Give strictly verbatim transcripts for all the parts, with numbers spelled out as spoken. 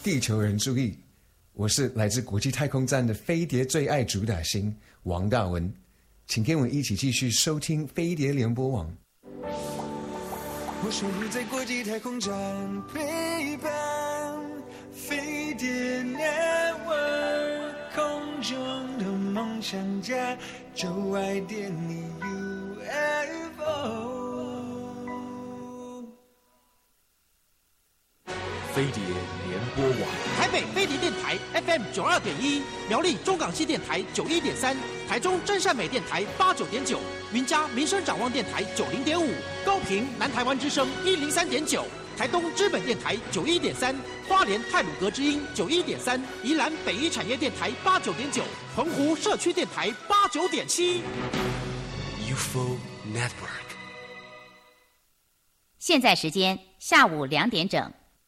地球人注意，我是来自国际太空站的飞碟最爱主打星王大文，请跟我一起继续收听飞碟联播网。 我守护在国际太空站，陪伴飞碟 Network， 空中的梦想家，就爱点你 U F O。 飞碟联播网， 台北飞碟电台 F M 九二点一，苗栗中港系电台九一点三，台中真善美电台八九点九，云嘉民生展望电台九零点五，高屏南台湾之声一零三点九，台东知本电台九一点三，花莲太鲁阁之音九一点三，宜兰北一产业电台八九点九，澎湖社区电台八九点七。 U F O Network。 现在时间下午两点整。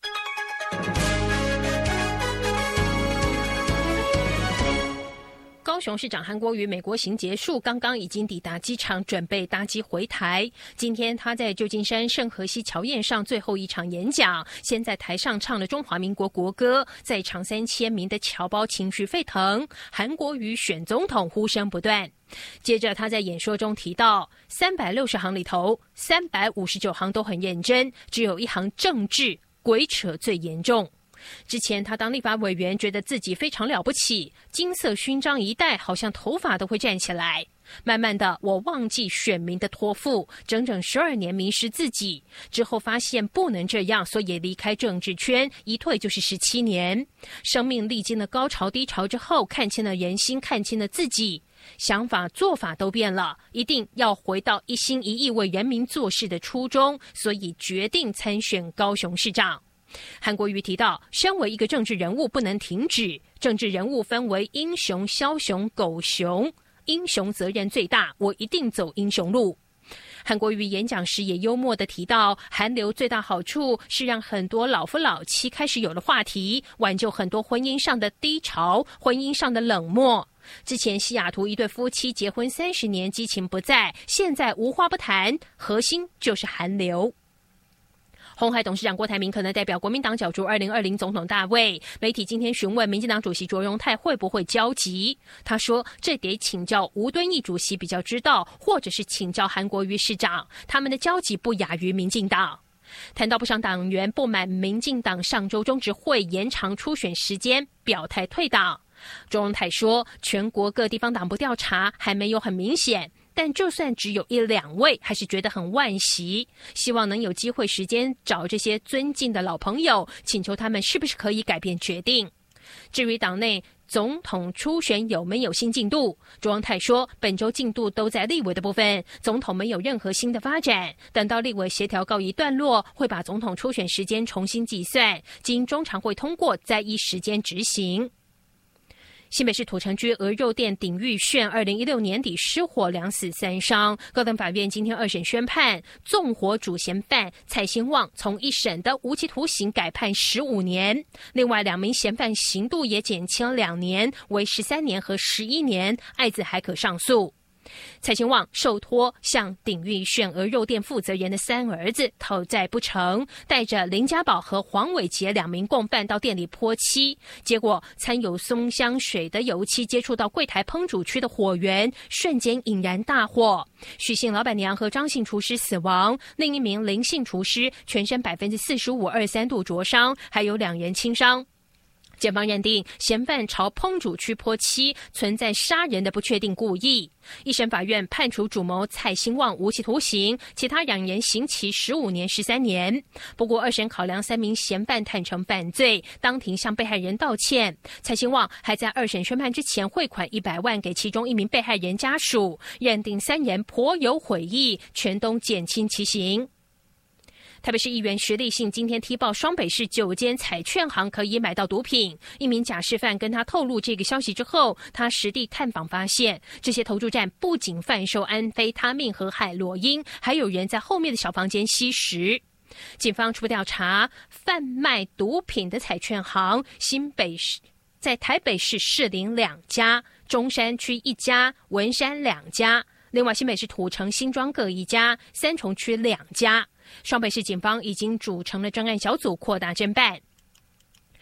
高雄市长韩国瑜美国行结束，刚刚已经抵达机场，准备搭机回台。今天他在旧金山圣荷西乔宴上最后一场演讲，先在台上唱了中华民国国歌，在场三千名的侨胞情绪沸腾，韩国瑜选总统呼声不断。接着他在演说中提到，三百六十行里头三百五十九行都很认真，只有一行政治鬼扯最严重。之前他当立法委员，觉得自己非常了不起，金色勋章一戴，好像头发都会站起来。慢慢的，我忘记选民的托付，整整十二年迷失自己。之后发现不能这样，所以离开政治圈，一退就是十七年。生命历经了高潮低潮之后，看清了人心，看清了自己，想法做法都变了，一定要回到一心一意为人民做事的初衷，所以决定参选高雄市长。韩国瑜提到，身为一个政治人物不能停止，政治人物分为英雄、枭雄、狗熊，英雄责任最大，我一定走英雄路。韩国瑜演讲时也幽默地提到，韩流最大好处是让很多老夫老妻开始有了话题，挽救很多婚姻上的低潮，婚姻上的冷漠。之前西雅图一对夫妻结婚三十年，激情不在，现在无话不谈，核心就是韩流。鸿海董事长郭台铭可能代表国民党角逐二零二零总统大位，媒体今天询问民进党主席卓荣泰会不会交集，他说这得请教吴敦义主席比较知道，或者是请教韩国瑜市长，他们的交集不亚于民进党。谈到不少党员不满民进党上周中执会延长初选时间，表态退党，卓荣泰说全国各地方党部调查还没有很明显，但就算只有一两位，还是觉得很惋惜，希望能有机会时间找这些尊敬的老朋友，请求他们是不是可以改变决定。至于党内总统初选有没有新进度，卓荣泰说本周进度都在立委的部分，总统没有任何新的发展，等到立委协调告一段落，会把总统初选时间重新计算，经中常会通过再依时间执行。新北市土城区鹅肉店鼎玉炫二零一六年底失火两死三伤，高等法院今天二审宣判，纵火主嫌犯蔡兴旺从一审的无期徒刑改判十五年，另外两名嫌犯刑度也减轻两年，为十三年和十一年，爱子还可上诉。蔡兴旺受托向鼎玉炫鹅肉店负责人的三儿子讨债不成，带着林家宝和黄伟杰两名共犯到店里泼漆，结果掺有松香水的油漆接触到柜台烹煮区的火源，瞬间引燃大火。许姓老板娘和张姓厨师死亡，另一名林姓厨师全身百分之四十五二三度灼伤，还有两人轻伤。检方认定嫌犯朝烹煮区泼漆，存在杀人的不确定故意。一审法院判处主谋蔡兴旺无期徒刑，其他两人刑期十五年十三年。不过二审考量三名嫌犯坦诚犯罪，当庭向被害人道歉。蔡兴旺还在二审宣判之前汇款一百万给其中一名被害人家属，认定三人颇有悔意，全都减轻其刑。台北市议员徐立信今天踢爆双北市九间彩券行可以买到毒品，一名假释犯跟他透露这个消息之后，他实地探访发现，这些投注站不仅贩售安非他命和海洛因，还有人在后面的小房间吸食。警方初步调查，贩卖毒品的彩券行新北市在台北市士林两家，中山区一家，文山两家，另外新北市土城新庄各一家，三重区两家。双北市警方已经组成了专案小组，扩大侦办。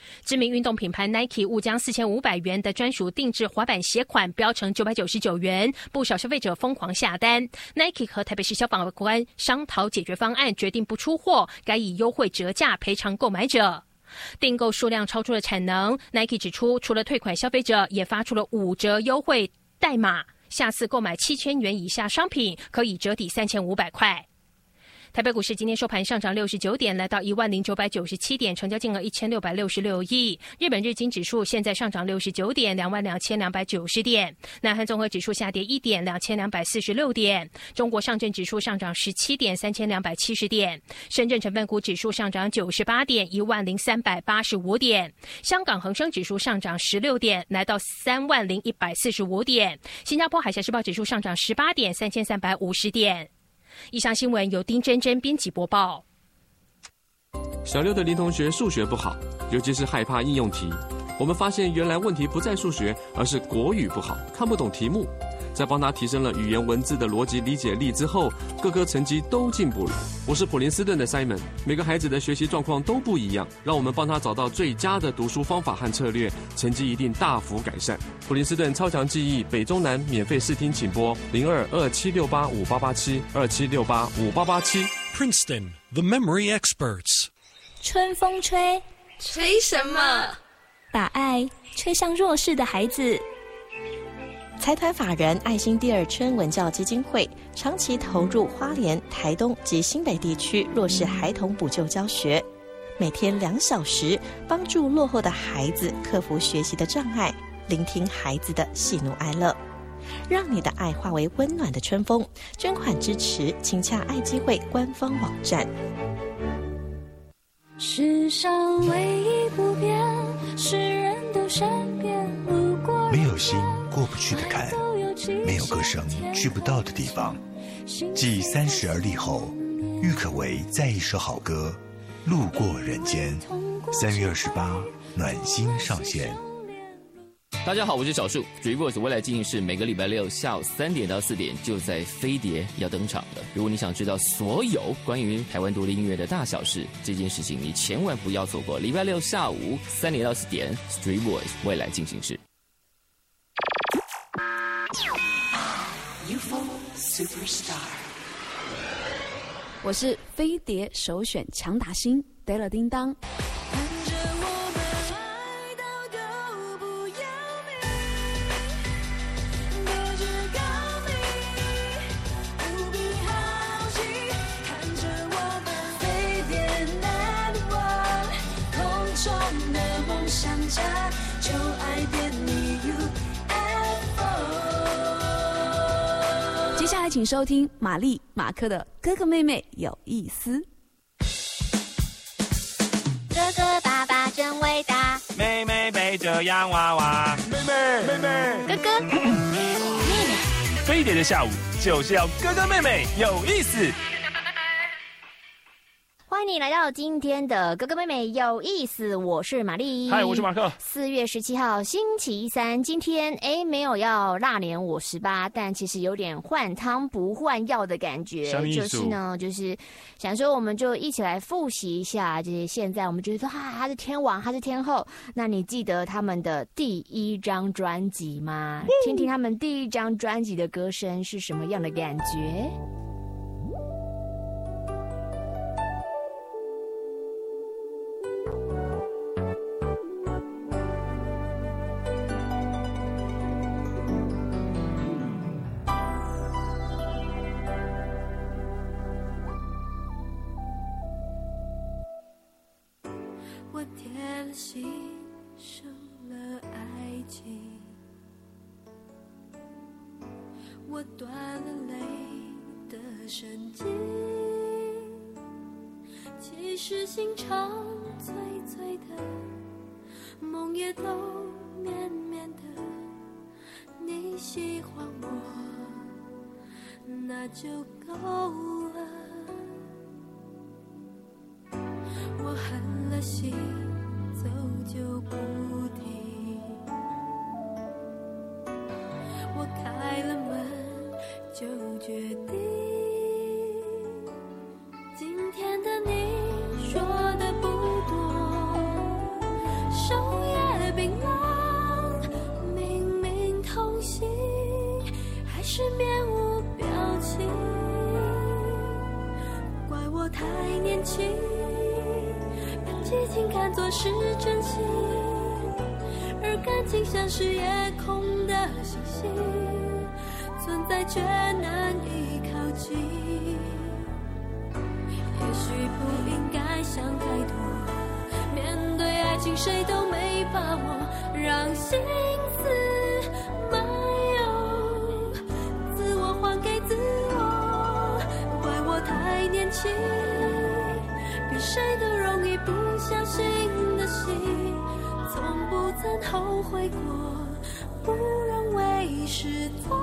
知名运动品牌 Nike 误将四千五百元的专属定制滑板鞋款标成九百九十九元，不少消费者疯狂下单。Nike 和台北市消防官商讨解决方案，决定不出货，改以优惠折价赔偿购买者。订购数量超出了产能 ，Nike 指出，除了退款，消费者也发出了五折优惠代码，下次购买七千元以下商品可以折抵三千五百块。台北股市今天收盘上涨六十九点，来到一万零九百九十七点，成交金额一千六百六十六亿。日本日经指数现在上涨六十九点，两万两千两百九十点。南韩综合指数下跌一点，两千两百四十六点。中国上证指数上涨十七点，三千两百七十点。深圳成分股指数上涨九十八点，一万零三百八十五点。香港恒生指数上涨十六点，来到三万零一百四十五点。新加坡海峡时报指数上涨十八点，三千三百五十点。以上新闻由丁真真编辑播报。 小六的林同学数学不好，尤其是害怕应用题。我们发现原来问题不在数学，而是国语不好，看不懂题目。在帮他提升了语言文字的逻辑理解力之后，各科成绩都进步了。我是普林斯顿的 Simon， 每个孩子的学习状况都不一样，让我们帮他找到最佳的读书方法和策略，成绩一定大幅改善。普林斯顿超强记忆北中南免费试听，请拨零二二七六八五八八七二七六八五八八七。 Princeton, the memory experts。 春风吹， 吹什么？ 把爱吹向弱势的孩子。 财团法人爱心第二春文教基金会长期投入花莲、台东及新北地区弱势孩童补救教学，每天两小时，帮助落后的孩子克服学习的障碍，聆听孩子的喜怒哀乐，让你的爱化为温暖的春风。捐款支持，请洽爱基会官方网站。 世上唯一不变，是人都善变，路过没有心过不去的坎，没有歌声去不到的地方。继三十而立后，郁可唯再一首好歌《路过人间》，三月二十八暖心上线。 大家好，我是小树 Dreamworks 未来进行式，每个礼拜六下午三点到四点就在飞碟要登场了。如果你想知道所有关于台湾独立音乐的大小事，这件事情你千万不要错过。礼拜六下午三点到四点 Dreamworks 未来进行式。 U F O Superstar， 我是飞碟首选强打星 Della 叮当。 就爱点你 U F O。 接下来请收听玛丽马克的哥哥妹妹有意思。 哥哥爸爸真伟大， 妹妹背着洋娃娃， 妹妹妹妹哥哥妹妹。 飞碟的下午就是要哥哥妹妹有意思。 欢迎你来到今天的哥哥妹妹有意思，我是玛丽。 嗨，我是马克。 四月十七号星期三，今天哎没有要腊年我十八，但其实有点换汤不换药的感觉。就是呢，就是想说我们就一起来复习一下，就是现在我们觉得说啊，他是天王，他是天后。那你记得他们的第一张专辑吗？嗯、听听他们第一张专辑的歌声是什么样的感觉？ 心生了爱情，我断了泪的神经，其实心肠脆脆的，梦也都绵绵的，你喜欢我那就够了，我狠了心走就不停，我开了门就决定，今天的你说的不多， 轻，把激情看作是真心，而感情像是夜空的星星，存在却难以靠近。也许不应该想太多，面对爱情谁都没把握，让心思漫游，自我还给自我，怪我太年轻，比谁都容易不相信的心，从不曾后悔过，不认为是错，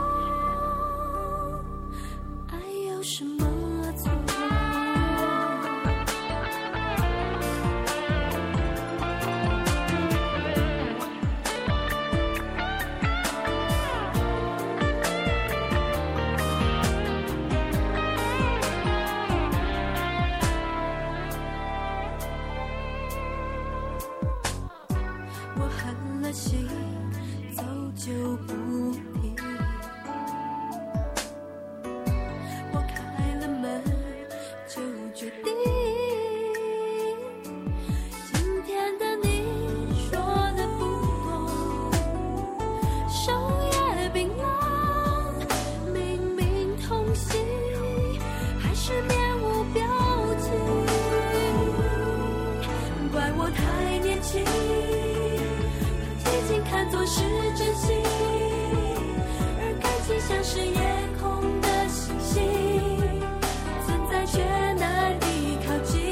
爱有什么错？我狠了心，走就不停，我开了门就决定，今天的你说的不多，手也冰冷，明明同行，还是面无表情，怪我太年轻，看作是真心，而感情像是夜空的星星，存在却难以靠近。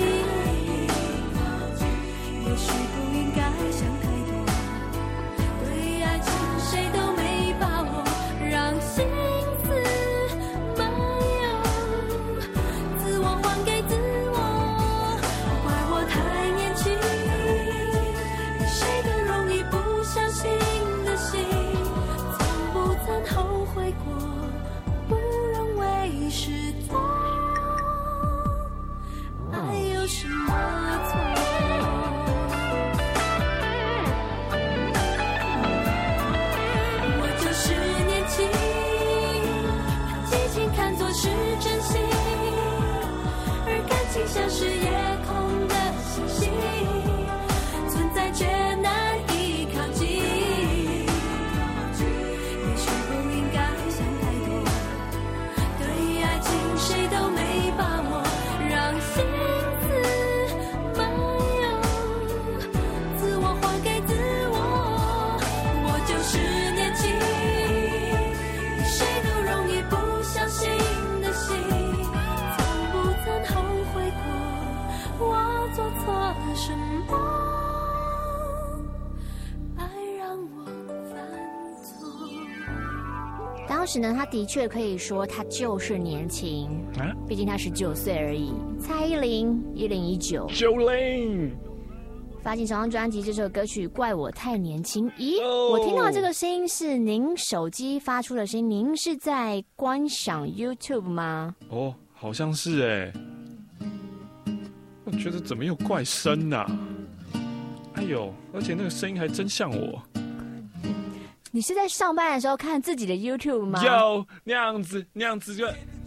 也许不应该想太多，对爱情谁都没把握，让心思漫游，自我还给自我，怪我太年轻，比谁都容易不相信的心，从不曾后悔过，不认为是错，爱有什么错？我就是年轻，把激情看作是真心，而感情像是夜空的星星，存在却难以靠近。也许不应该想太多，对爱情谁都没把握，让心思漫游，自我还给自我，我就是年轻，比谁都容易不相信的心，从不曾后悔过，我做错什么，爱让我犯错。 当时呢，他的确可以说他就是年轻， 啊， 毕竟他十九岁而已。蔡依林一零一九九零发行首张专辑，这首歌曲《怪我太年轻》。咦， 哦我听到这个声音是您手机发出的声音，您是在观赏 YouTube 吗？ 哦，好像是哎。我觉得怎么有怪声啊？哎呦，而且那个声音还真像我。 你是在上班的时候看自己的 YouTube 吗？ 有那样子，那样子就。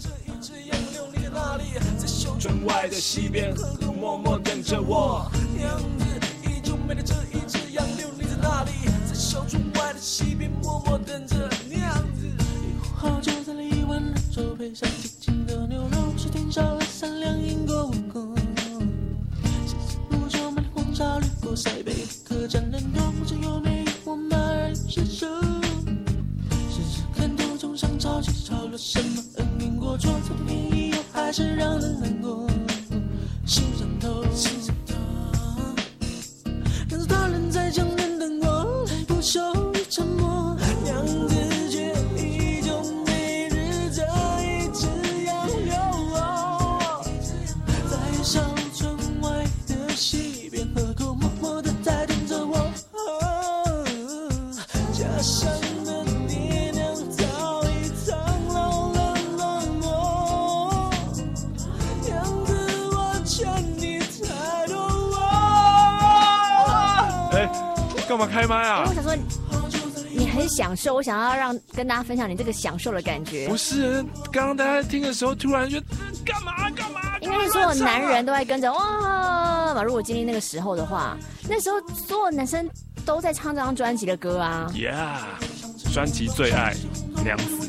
在小村外的溪边，呵呵默默等着我。娘子，依旧美丽这一只杨柳，你在哪里？在小村外的溪边，默默等着娘子。以后好久在离湾人手配上清清的牛肉，是天上的善良因果无功。谢谢不久满黄沙掠过塞北，客栈人多，这有没有我马儿伸手？时时看途中上潮起潮落，什么恩怨过错，从天以后还是让人难过。心上头，心上头，但是大人在讲人等我，才不羞于沉默。娘子却依旧每日这一只杨柳，在小村外的溪边，河口默默地在等着我。家乡的爹娘早已苍老了冷漠，娘子我欠你太多。哎，干嘛开麦啊？ 我想说，你很享受，我想要让跟大家分享你这个享受的感觉。 不是，刚刚大家听的时候，突然就干嘛干嘛？ 因为信所有男人都在跟着哇！如果经历那个时候的话，那时候所有男生都在唱这张专辑的歌啊。 Yeah， 专辑最爱娘子。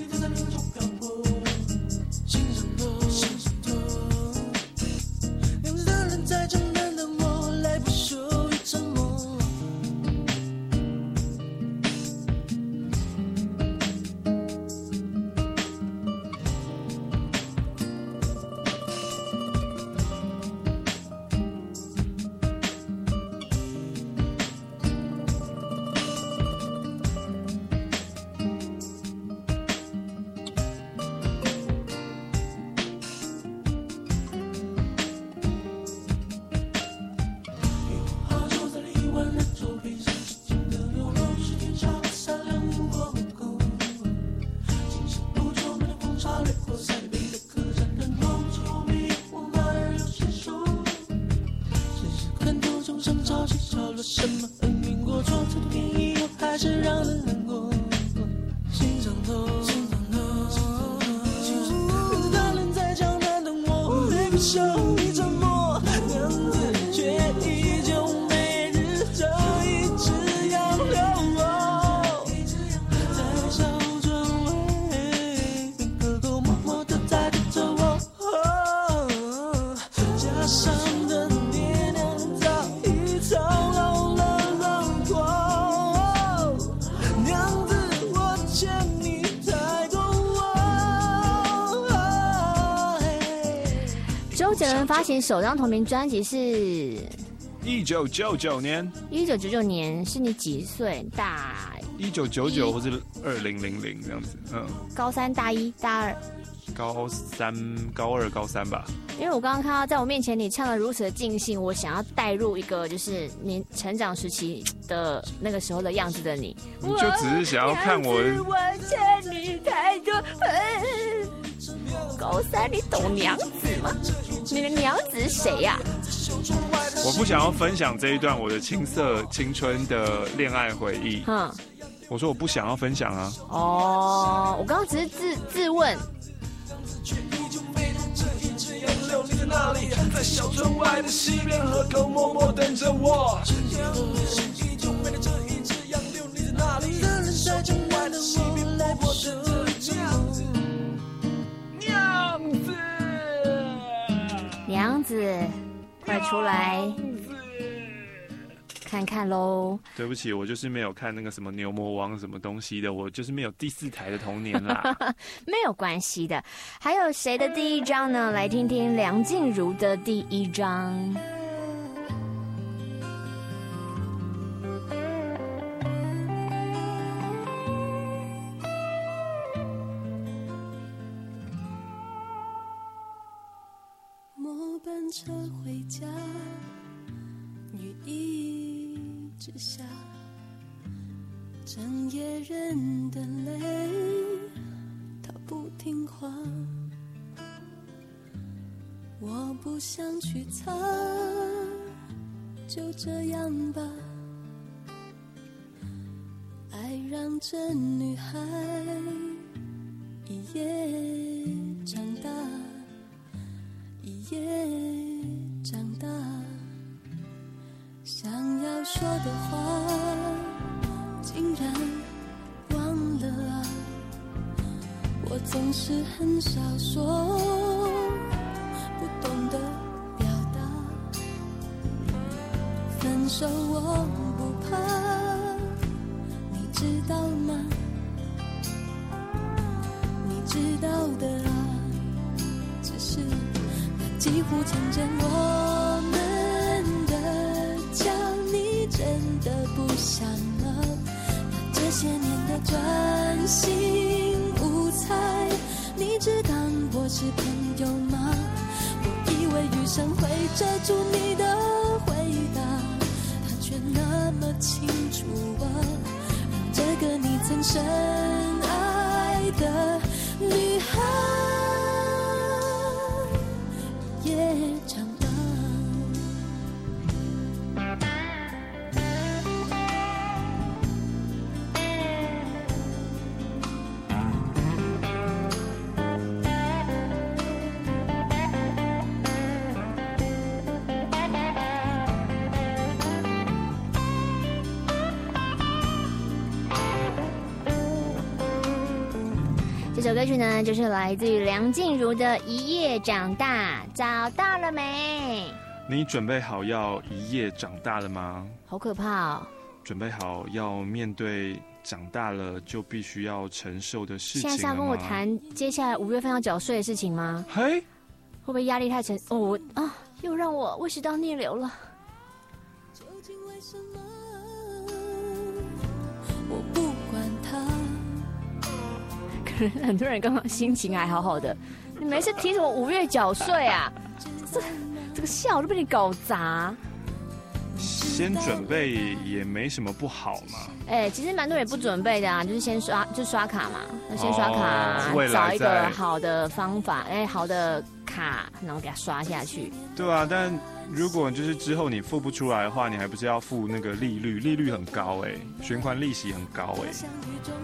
周杰伦发行首张同名专辑是一九九九年。 一九九九年是你几岁？大一九九九或是二零零零这样子。嗯， 高三、大一、大二、 高三、高二、高三吧。 因为我刚刚看到在我面前你唱得如此的尽兴，我想要带入一个就是你成长时期的那个时候的样子的你。 你就只是想要看我。 我欠你太多。高三，你懂娘子吗？你的娘子是谁呀、啊？ 我不想要分享这一段我的青涩青春的恋爱回忆。嗯，我说我不想要分享啊。 哦，我刚刚只是自自问。 你在哪里？在小村外的溪边河口默默等着我。依旧背着这一只杨柳，你在哪里？在城外的溪边默默等着娘子。娘子， 娘子，快出来看看喽！ 对不起，我就是没有看那个什么牛魔王什么东西的，我就是没有第四台的童年啦。 没有关系的。还有谁的第一张呢？来听听梁静茹的第一张。 末班车回家，雨一直下，整夜人的泪，它不听话，我不想去擦，就这样吧，爱让这女孩一夜长大，一夜长大，想要说的话竟然忘了啊，我总是很少说，不懂得表达，分手我不怕，你知道吗？你知道的啊，只是几乎成真我们的家，你真的不想了？那这些年的专心无猜，你只当我是朋友吗？我以为余生会遮住你的回答，它却那么清楚啊，让这个你曾深爱的女孩也长大。 首歌曲呢，就是来自于梁静茹的《一夜长大》，找到了没？ 你准备好要一夜长大了吗？ 好可怕哦！ 准备好要面对长大了就必须要承受的事情了吗？ 现在是要跟我谈接下来五月份要缴税的事情吗？ 嘿，会不会压力太沉？哦，我啊，又让我胃食道逆流了。 究竟为什么我不管他？ 可能很多人刚刚心情还好好的，你没事提什么五月缴税啊？这这个笑都被你搞砸。 先准备也没什么不好嘛。 哎、欸，其实蛮多人不准备的啊，就是先刷，就刷卡嘛，先刷卡， 哦、 找一个好的方法，哎、欸，好的卡，然后给它刷下去。 对啊，但如果就是之后你付不出来的话，你还不是要付那个利率？利率很高哎、欸，循环利息很高哎、欸。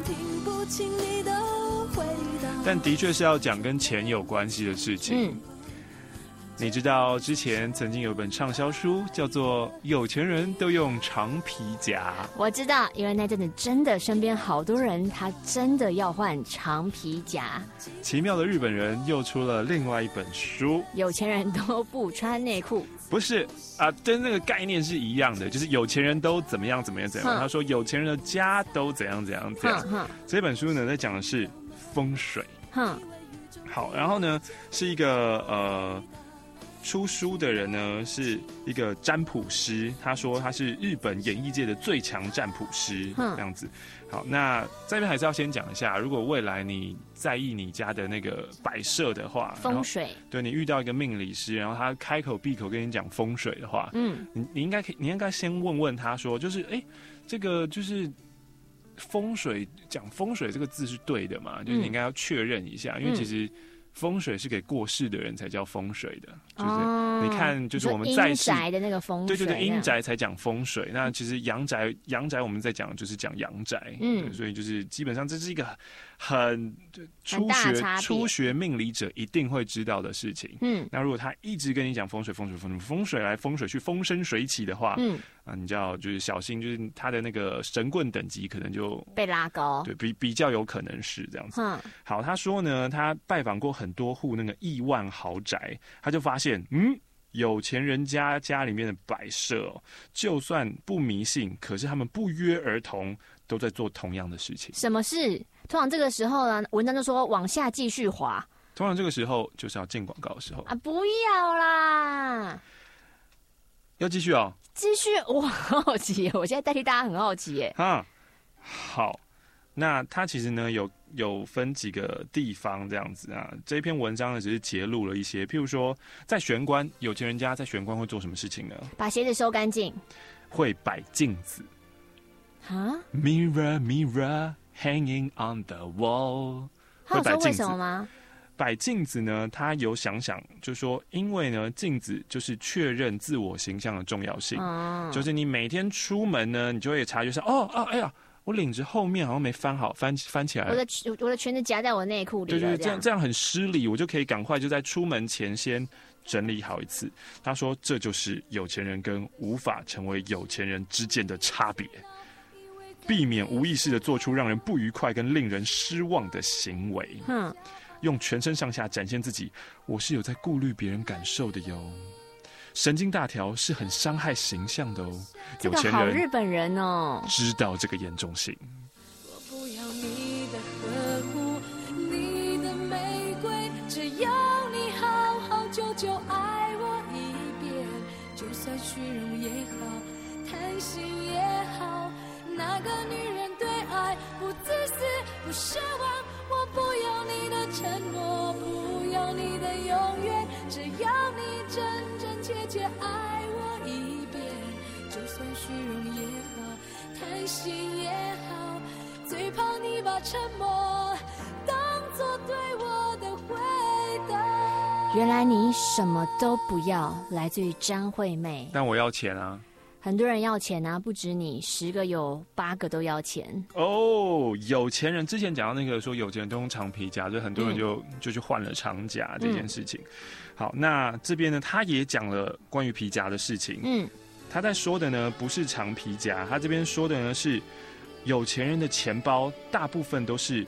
但的确是要讲跟钱有关系的事情。嗯，你知道之前曾经有本畅销书叫做《有钱人都用长皮夹》。 我知道，因为那阵子真的身边好多人，他真的要换长皮夹。 奇妙的日本人又出了另外一本书， 有钱人都不穿内裤。 不是啊，跟那个概念是一样的，就是有钱人都怎么样怎么样怎么样。他说有钱人的家都怎样怎样怎样。这本书呢，在讲的是风水。哼，好，然后呢，是一个呃。出书的人呢是一个占卜师，他说他是日本演艺界的最强占卜师，这样子。好，那这边还是要先讲一下，如果未来你在意你家的那个摆设的话， 风水， 对你遇到一个命理师，然后他开口闭口跟你讲风水的话，嗯，你你应该可以，你应该先问问他说，就是哎、欸，这个就是风水，讲风水这个字是对的嘛？就是你应该要确认一下，嗯、因为其实。风水是给过世的人才叫风水的，就是你看，就是我们在世阴宅的那个风水， 对对对，阴宅才讲风水。那其实阳宅，阳宅我们在讲就是讲阳宅，嗯，所以就是基本上这是一个很初学初学命理者一定会知道的事情。嗯，那如果他一直跟你讲风水风水风水风水来风水去风生水起的话，嗯啊，你就要就是小心，就是他的那个神棍等级可能就被拉高， 对比比较有可能是这样子。嗯，好，他说呢，他拜访过很多户那个亿万豪宅，他就发现，嗯，有钱人家家里面的摆设、哦，就算不迷信，可是他们不约而同都在做同样的事情。 什么事？通常这个时候呢，文章就说往下继续滑。 通常这个时候就是要进广告的时候啊！不要啦， 要继续哦。 继续，我很好奇，我现在代替大家很好奇耶。 啊，好。那它其实呢有有分几个地方这样子啊，这一篇文章呢只是揭露了一些，譬如说在玄关，有钱人家在玄关会做什么事情呢？ 把鞋子收干净， 会摆镜子。 啊 ？Mirror, mirror, hanging on the wall。 会摆镜子？为什么吗？ 摆镜子呢，他有想想，就说，因为呢，镜子就是确认自我形象的重要性，嗯、就是你每天出门呢，你就会察觉上，哦哦，哎呀。我领子后面好像没翻好，翻翻起来了。 我的我的裙子夹在我内裤里了。 对对，这样这样很失礼，我就可以赶快就在出门前先整理好一次。他说，这就是有钱人跟无法成为有钱人之间的差别，避免无意识的做出让人不愉快跟令人失望的行为。嗯，用全身上下展现自己，我是有在顾虑别人感受的哟。神经大条是很伤害形象的哦， 这个好日本人哦， 知道这个严重性。 我不要你的呵护，你的玫瑰，只要你好好久久爱我一遍，就算虚荣也好，贪心也好，那个女人对爱不自私不奢望，我不要你的承诺，不要你的永远，只要你真真切切爱我一遍，就算虚荣也好，贪心也好，最怕你把沉默当作对我的回答。 原来你什么都不要，来自于张惠妹。 但我要钱啊！ 很多人要钱啊，不止你，十个有八个都要钱哦。有钱人之前讲到那个说有钱人都用长皮夹，所以很多人就、嗯、就去换了长夹这件事情。嗯、好，那这边呢，他也讲了关于皮夹的事情。嗯，他在说的呢不是长皮夹，他这边说的呢是有钱人的钱包大部分都是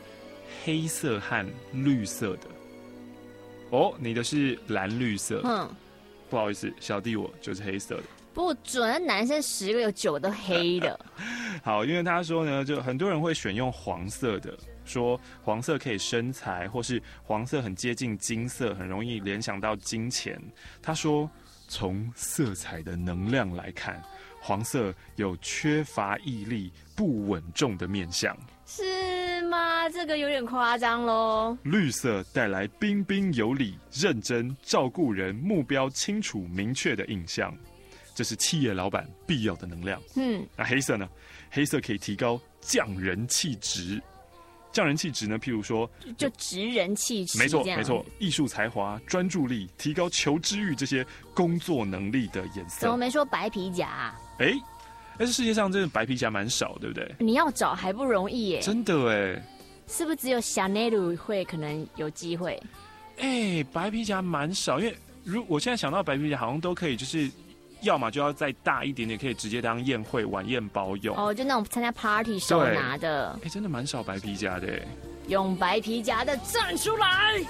黑色和绿色的。哦，你的是蓝绿色。嗯，不好意思，小弟我就是黑色的。 不准，男生十个有九都黑的。 好，因为他说呢，就很多人会选用黄色的，说黄色可以生财，或是黄色很接近金色，很容易联想到金钱。他说，从色彩的能量来看，黄色有缺乏毅力、不稳重的面相。 是吗？这个有点夸张咯。 绿色带来彬彬有礼、认真、照顾人、目标清楚明确的印象。这是企业老板必要的能量。嗯，那黑色呢？黑色可以提高匠人气质。匠人气质呢，譬如说， 就职人气质。 没错，没错，艺术才华、专注力、提高求知欲这些工作能力的颜色。 怎么没说白皮夹啊？ 哎，但是世界上真的白皮夹蛮少，对不对？ 你要找还不容易耶。 真的哎。 是不是只有小内鲁会可能有机会？ 哎，白皮夹蛮少，因为如我现在想到白皮夹，好像都可以就是。要么就要再大一点点，可以直接当宴会晚宴包用。 哦，就那种参加 party 手拿的。 哎，真的蛮少白皮夹的。 用白皮夹的站出来！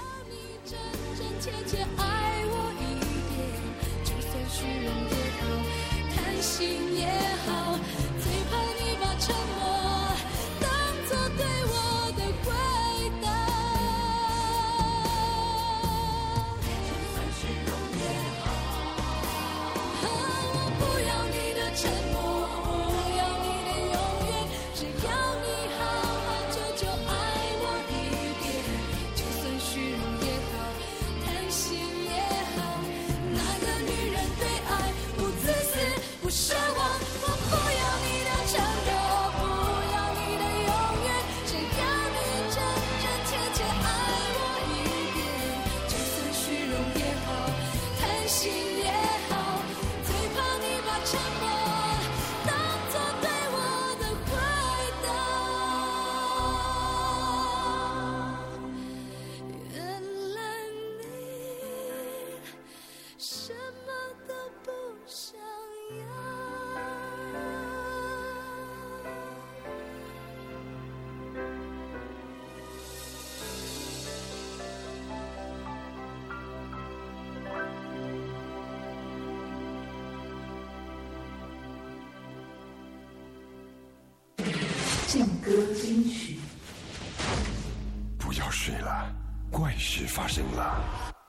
劲歌金曲。 不要睡了，怪事发生了。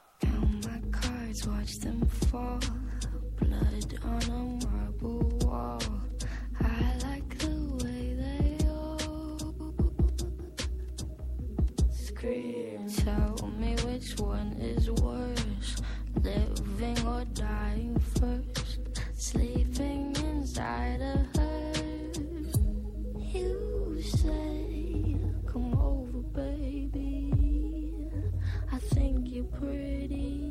Tell me which one is worse, living or dying first, sleeping inside a hearse. You say, come over, baby, I think you're pretty.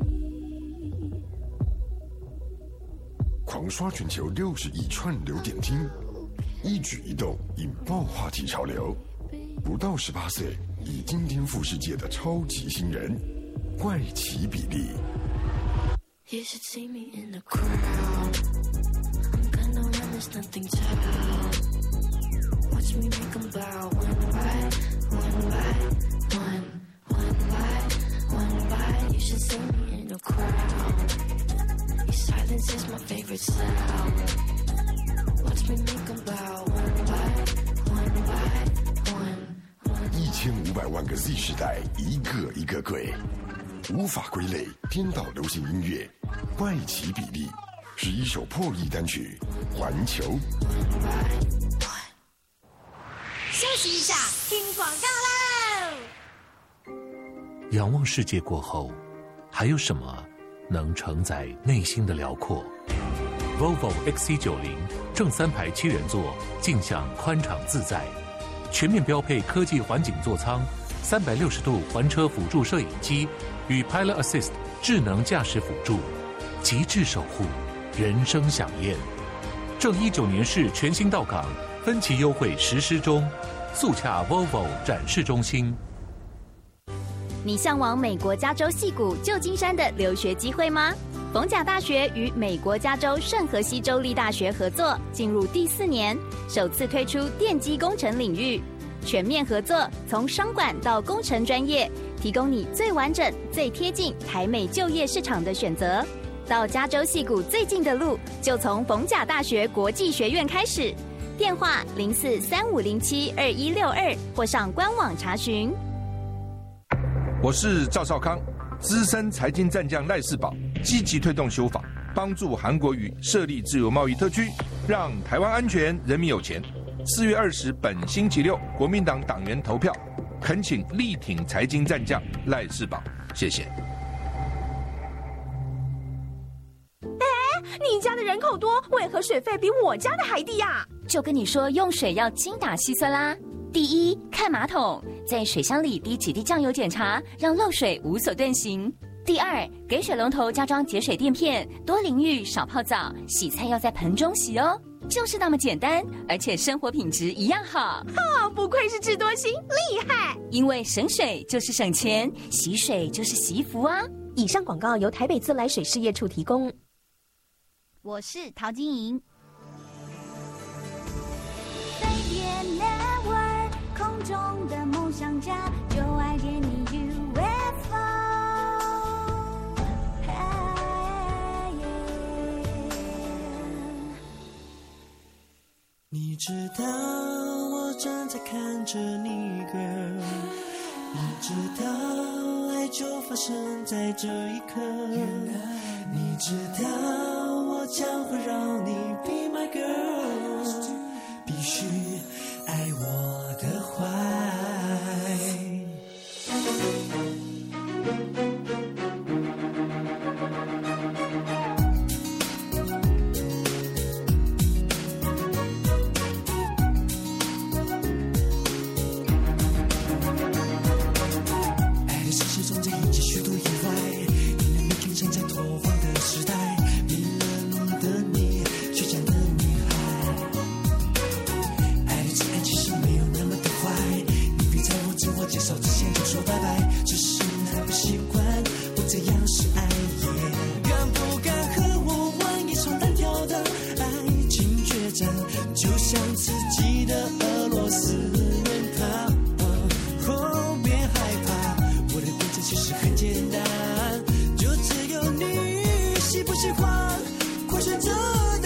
狂刷全球六十亿串流点听，一举一动引爆话题潮流。不到十八岁已经颠覆世界的超级新人，怪奇比利。 You should see me in the crowd. I'm gonna run, there's nothing to out. Watch me make them bow one by one by one, one by one by. You should see me in the crowd. Your silence is my favorite sound. Watch me make them bow one by one by one. 一千五百万个 Z 时代，一个一个鬼，无法归类，颠倒流行音乐，怪奇比利是一首破亿单曲，环球。 休息一下，听广告喽。 仰望世界过后，还有什么能承载内心的辽阔 ？Volvo X C 九零正三排七人座，尽享宽敞自在。全面标配科技环景座舱，三百六十度环车辅助摄影机与 Pilot Assist 智能驾驶辅助，极致守护，人生飨宴。正一九年式全新到港，分期优惠实施中，速洽 Volvo 展示中心。 你向往美国加州矽谷旧金山的留学机会吗？逢甲大学与美国加州圣荷西州立大学合作，进入第四年，首次推出电机工程领域。 全面合作，从商管到工程专业，提供你最完整、最贴近台美就业市场的选择。到加州矽谷最近的路，就从逢甲大学国际学院开始。电话零四三五零七二一六二，或上官网查询。 我是赵少康，资深财经战将赖世宝，积极推动修法，帮助韩国瑜设立自由贸易特区，让台湾安全，人民有钱。四月二十本星期六，国民党党员投票，恳请力挺财经战将赖世宝，谢谢。 你家的人口多，为何水费比我家的还低呀？ 就跟你说，用水要精打细算啦。第一，看马桶，在水箱里滴几滴酱油检查，让漏水无所遁形。第二，给水龙头加装节水垫片，多淋浴少泡澡，洗菜要在盆中洗哦。就是那么简单，而且生活品质一样好。 哈，不愧是智多星，厉害！ 因为省水就是省钱，洗水就是洗衣服啊。 以上广告由台北自来水事业处提供。 我是陶晶莹。 飞碟 Network 空中的梦想家，就爱点你 U F O。 你知道我正在看着你 ，Girl。你知道爱就发生在这一刻。你知道我将会让你 be my girl， 必须爱我的坏。爱的世界中在引起许多意外，你能没天生在拓荒的时代，迷了路的你，倔强的女孩。爱的自然其实没有那么的坏，你别在我自我介绍之前就说拜拜，只是还不习惯我这样是爱耶。敢不敢和我玩一场单挑的爱情决战，就像刺激的俄罗斯轮盘。哦，别害怕，我的规则其实很简单，就只有你喜不喜欢，快选择答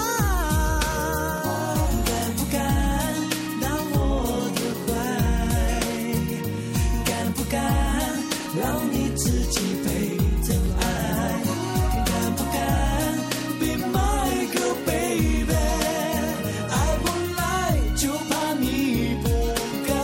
案。敢不敢当我的坏？敢不敢让你自己被疼爱？敢不敢 be my girl baby？ 爱不来就怕你不敢。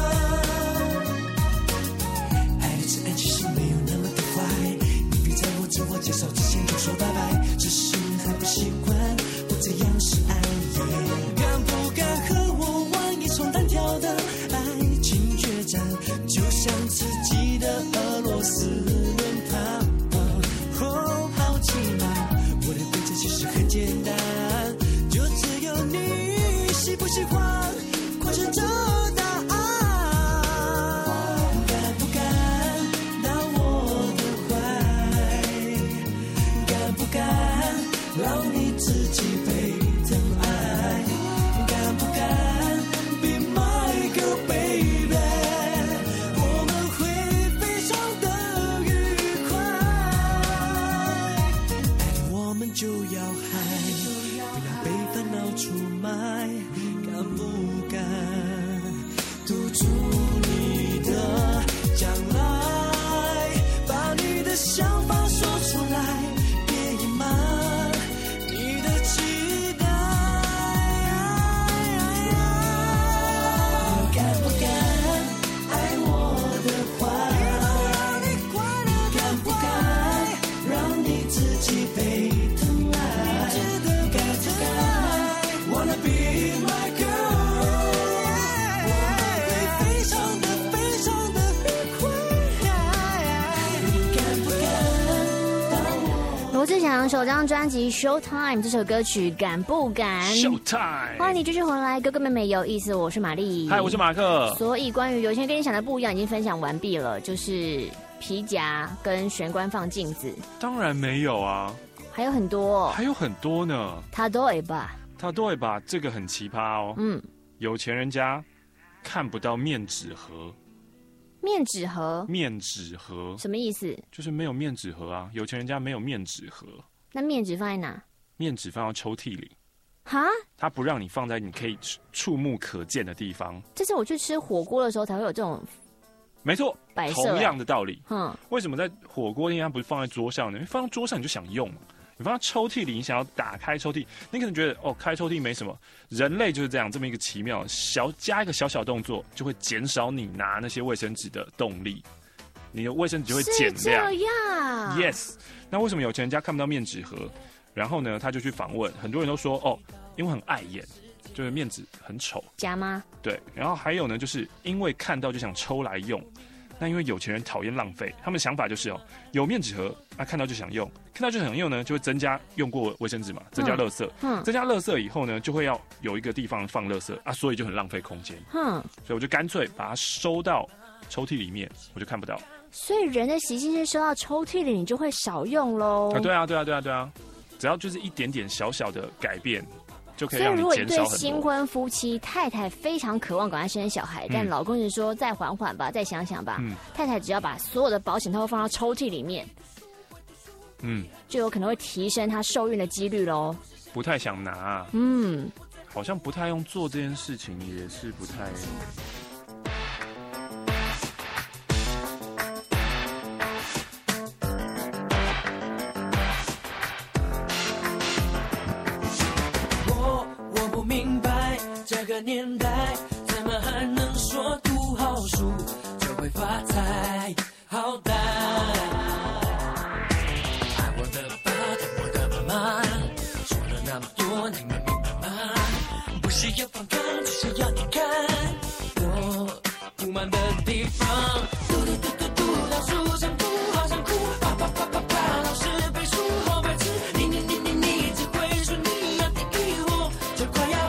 爱的自然其实没有那么的坏，你别在我自我介绍之前就说拜拜，只是还不习惯我这样是爱耶。敢不敢和我玩一场单挑的爱情决战，就像刺激的俄罗斯轮盘。哦，好奇吗？我的规则其实很简单，就只有你喜不喜欢，快选择答案。敢不敢当我的坏？敢不敢让你自己被疼爱？敢不敢 be my girl baby？ 我们会非常的愉快，爱的我们就要嗨，不要被烦恼出卖。敢不敢堵住你的将来，把你的想法说出来，别隐瞒你的期待。敢不敢爱我的坏？敢不敢让你自己被疼爱？敢不敢 wanna be my girl？ 我们会非常的非常的愉快。敢不敢当我？ 罗志祥首张专辑《Showtime》这首歌曲敢不敢 Showtime？ 欢迎你继续回来，哥哥妹妹有意思，我是玛丽。 嗨，我是马克。 所以关于有些跟你想的不一样，已经分享完毕了，就是皮夹跟玄关放镜子， 当然没有啊， 还有很多， 还有很多呢。 他对吧？ 他对吧？这个很奇葩哦。 嗯， 有钱人家看不到面纸盒。 面纸盒？ 面纸盒什么意思？ 就是没有面纸盒啊，有钱人家没有面纸盒。 那面纸放在哪？ 面纸放到抽屉里。 哈？ 他不让你放在你可以触目可见的地方。 这是我去吃火锅的时候才会有这种。 没错， 摆设同样的道理。 嗯， 为什么在火锅店它不是放在桌上呢？因为放在桌上你就想用嘛。你放在抽屉里，你想要打开抽屉，你可能觉得哦，开抽屉没什么。人类就是这样，这么一个奇妙小加一个小小动作，就会减少你拿那些卫生纸的动力，你的卫生纸就会减量。 是这样 ，yes。那为什么有钱人家看不到面纸盒？然后呢，他就去访问，很多人都说哦，因为很碍眼，就是面纸很丑。 假吗？ 对。然后还有呢，就是因为看到就想抽来用。那因为有钱人讨厌浪费，他们的想法就是哦，有面纸盒啊，看到就想用，看到就想用呢，就会增加用过卫生纸嘛，增加垃圾，嗯，增加垃圾以后呢，就会要有一个地方放垃圾啊，所以就很浪费空间，嗯，所以我就干脆把它收到抽屉里面，我就看不到。 所以人的习性是收到抽屉里，你就会少用喽。 啊，对啊，对啊，对啊，对啊，只要就是一点点小小的改变。就可以让你减少很多。 所以如果对新婚夫妻，太太非常渴望赶快生小孩，但老公是说再缓缓吧，再想想吧。嗯、太太只要把所有的保险套放到抽屉里面，嗯，就有可能会提升她受孕的几率喽。 不太想拿、啊，嗯，好像不太用做这件事情，也是不太。 年代怎么还能说读好书就会发财？好歹爱我的爸，疼我的妈妈，说了那么多，你们明白吗？不是要反抗，就是要你看我不满的地方。嘟嘟嘟嘟嘟，老树上哭，好想哭，啪啪啪啪啪，老师背书好白痴，你你你你你只会说你要第一，我就快要。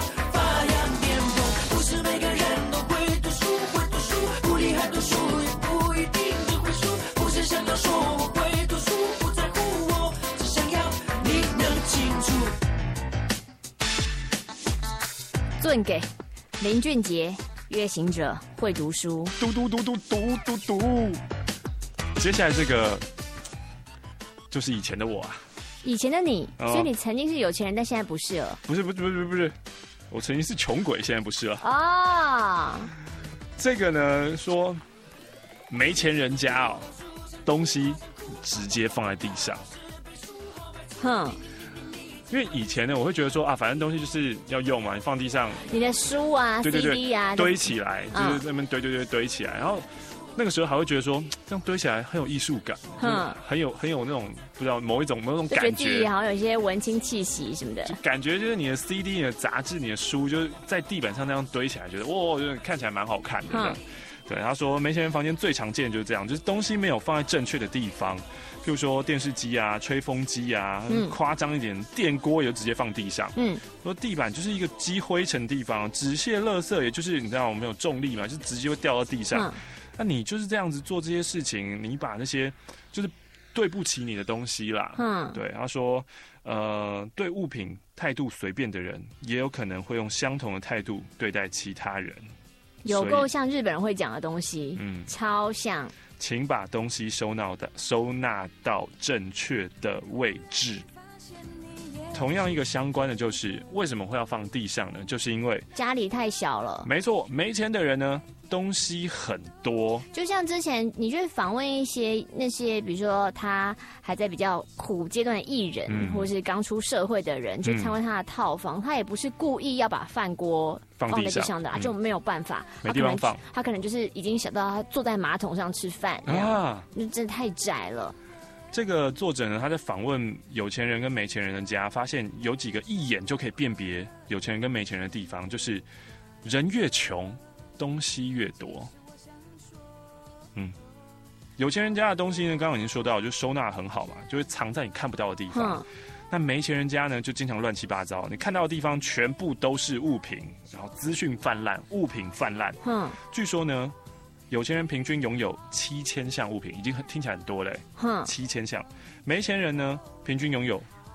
顿给林俊杰，月行者会读书， 嘟嘟嘟嘟嘟嘟嘟。接下来这个就是以前的我啊， 以前的你， 哦、 所以你曾经是有钱人，但现在不是了。 不是不是不是不是，我曾经是穷鬼，现在不是了。 啊， 这个呢说没钱人家哦，东西直接放在地上。哼。因为以前呢，我会觉得说啊，反正东西就是要用嘛，你放地上， 你的书啊、 对对对 C D 啊， 堆起来，就是在那边堆堆堆堆起来，然后那个时候还会觉得说，这样堆起来很有艺术感，嗯，很有很有那种不知道某一种某种感觉， 就觉得自己好像有一些文青气息什么的， 就感觉就是你的 C D、你的杂志、你的书，就是在地板上那样堆起来，觉得哇，就是看起来蛮好看的。嗯、对，他说没钱人房间最常见的就是这样，就是东西没有放在正确的地方。譬如说电视机啊、吹风机啊，夸张一点，电锅也就直接放地上。嗯，说地板就是一个积灰尘的地方，纸屑、垃圾，也就是你知道我们有重力嘛，就直接会掉到地上。嗯、那你就是这样子做这些事情，你把那些就是对不起你的东西啦。嗯，对，他说，呃，对物品态度随便的人，也有可能会用相同的态度对待其他人。 有够像日本人会讲的东西，嗯，超像。 请把东西收纳的收纳到正确的位置。同样一个相关的就是为什么会要放地上呢？就是因为家里太小了。 没错，没钱的人呢，东西很多。 就像之前你去访问一些那些，比如说他还在比较苦阶段的艺人，嗯、或是刚出社会的人，去参观他的套房，嗯、他也不是故意要把饭锅放在地上的啊，就没有办法， 没地方放。 他可能就是已经想到他坐在马桶上吃饭啊，那真的太窄了。 这个作者呢，他在访问有钱人跟没钱人的家，发现有几个一眼就可以辨别有钱人跟没钱人的地方，就是人越穷，东西越多。嗯，有钱人家的东西呢，刚刚已经说到，就收纳很好嘛，就会藏在你看不到的地方。嗯、那没钱人家呢，就经常乱七八糟，你看到的地方全部都是物品，然后资讯泛滥，物品泛滥。嗯，据说呢。有钱人平均拥有七千项物品，已经很听起来很多嘞。哼，七千项。没钱人呢，平均拥有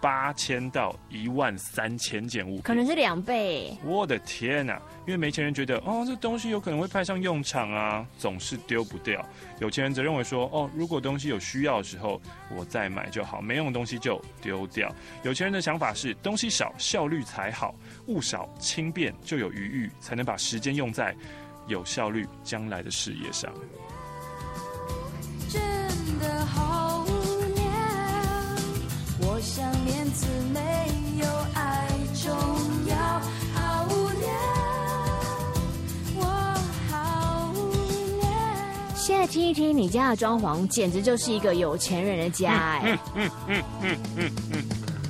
八千到一万三千件物品， 可能是两倍。 我的天哪！因为没钱人觉得，哦，这东西有可能会派上用场啊，总是丢不掉。有钱人则认为说，哦，如果东西有需要的时候，我再买就好，没用的东西就丢掉。有钱人的想法是，东西少效率才好，物少轻便就有余裕，才能把时间用在有效率将来的事业上。 真的好无聊，我想面子没有爱重要，好无聊，我好无聊。 现在听一听你家的装潢，简直就是一个有钱人的家哎。 嗯嗯嗯嗯嗯。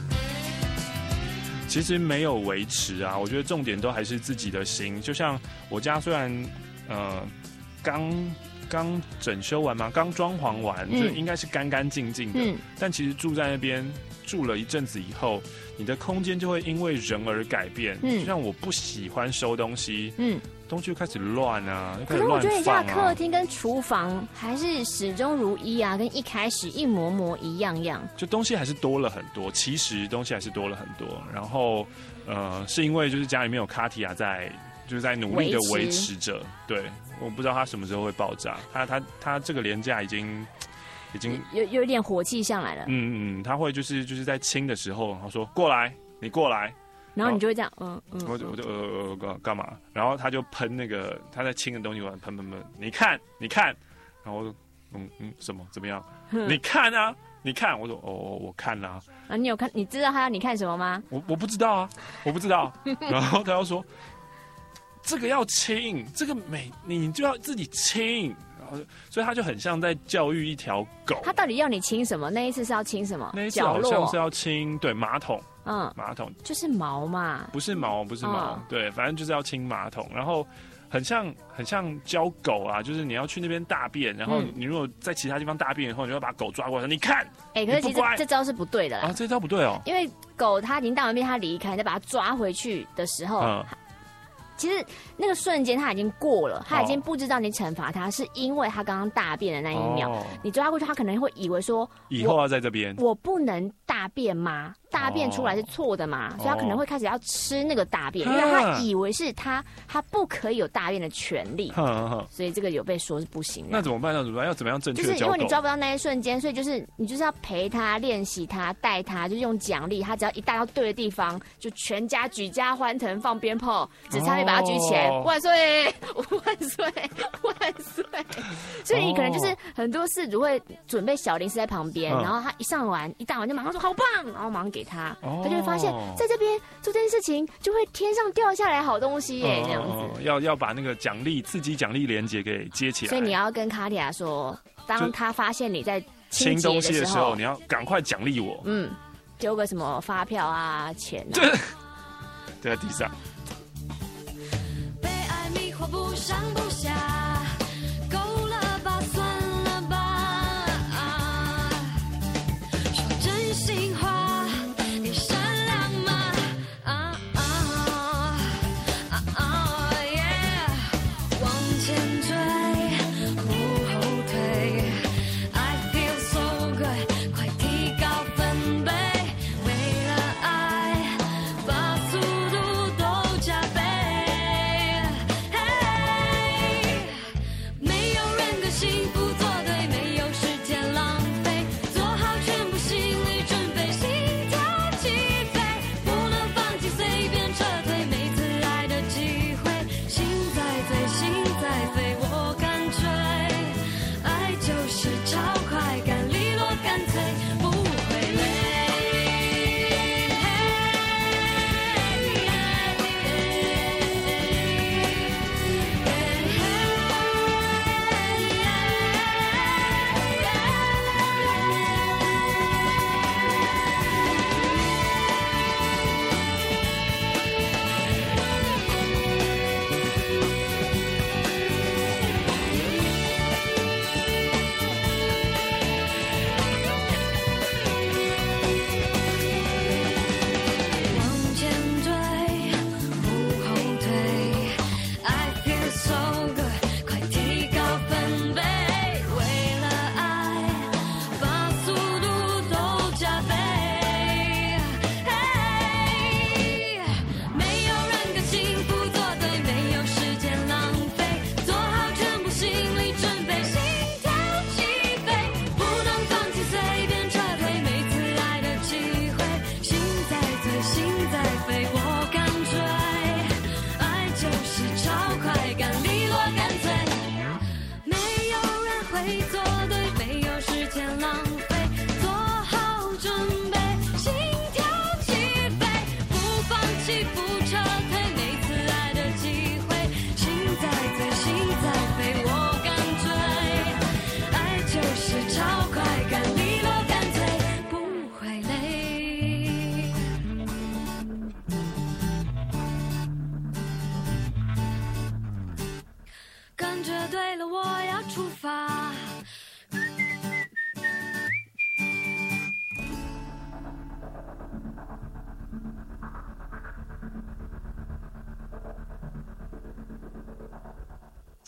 其实没有维持啊，我觉得重点都还是自己的心。就像我家虽然呃刚。刚整修完嘛，刚装潢完，嗯、就应该是干干净净的。嗯、但其实住在那边住了一阵子以后，你的空间就会因为人而改变。嗯、就像我不喜欢收东西，嗯，东西就开始乱啊，就开始乱放啊。 可是我觉得你家客厅跟厨房还是始终如一啊，跟一开始一模模一样样。 就东西还是多了很多，其实东西还是多了很多。然后呃，是因为就是家里面有卡提亚在。就是在努力的维持着，对，我不知道它什么时候会爆炸。它它它这个廉价已经已经有有一点火气上来了。 嗯嗯，它会就是就是在清的时候，他说过来，你过来， 然后你就会这样，嗯嗯， 我就我就呃呃干嘛？然后他就喷那个他在清的东西，我喷喷喷，你看你看，然后我嗯嗯什么怎么样？你看啊，你看，我说哦我看啦、啊。 啊，你有看？你知道他要你看什么吗？ 我我不知道啊，我不知道。然后他要说。这个要清，这个每你就要自己清，然后所以他就很像在教育一条狗。 他到底要你清什么？那一次是要清什么？ 那一次好像是要清对马桶，嗯，马桶就是毛嘛， 不是毛，不是毛，嗯、对，反正就是要清马桶，然后很像很像教狗啊，就是你要去那边大便，然后你如果在其他地方大便以后，你就要把狗抓过来，你看， 哎、欸，可是其实这招是不对的啦， 啊，这招不对哦， 因为狗它已经大完便，它离开，你再把它抓回去的时候。嗯其实那个瞬间他已经过了，他已经不知道你惩罚他，是因为他刚刚大便的那一秒，哦、你抓过去，他可能会以为说以后要在这边， 我不能大便吗？大便出来是错的嘛，哦、所以他可能会开始要吃那个大便，因为他以为是他他不可以有大便的权利，所以这个有被说是不行的。 那怎么办？那怎么办？要怎么样正确的教狗？ 就是因为你抓不到那一瞬间，所以就是你就是要陪他练习他带他，就是用奖励，他只要一带到对的地方，就全家举家欢腾放鞭炮，只差没把他举起来，哦、万岁万岁万岁！所以你可能就是很多事主会准备小零食在旁边，嗯、然后他一上完一大完就马上说好棒，然后马上给他，哦、他就会发现在这边做这件事情就会天上掉下来好东西耶，哦、这样子。 要要把那个奖励刺激奖励连结给接起来。 所以你要跟卡蒂亚说，当他发现你在清东西的时候，你要赶快奖励我。 嗯，丢个什么发票啊、钱啊， 丢在地上。 被爱迷惑不上不下，够了吧，算了吧。啊、说真心话，你善良吗？啊啊啊啊耶！往前追，不后退。I feel so good， 快提高分贝，为了爱，把速度都加倍。Hey,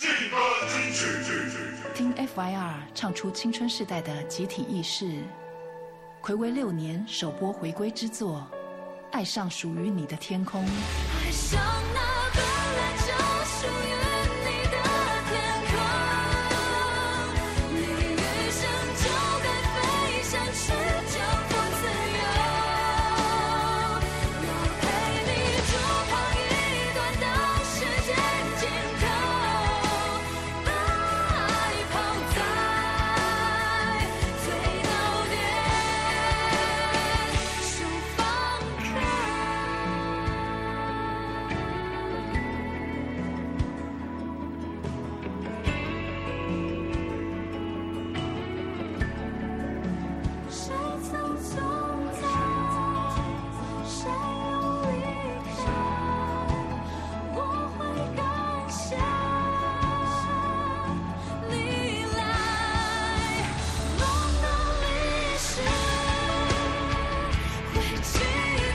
劲歌金曲， 听 F I R 唱出青春世代的集体意识。睽违六年首播回归之作，《爱上属于你的天空》。 爱上那本来就属于你的天空，你余生就该飞翔，去征服自由。我陪你触碰一段到世界尽头，把爱抛在最高点，手放开。谁匆匆走，谁又离开，我会感谢你来。梦的历史会记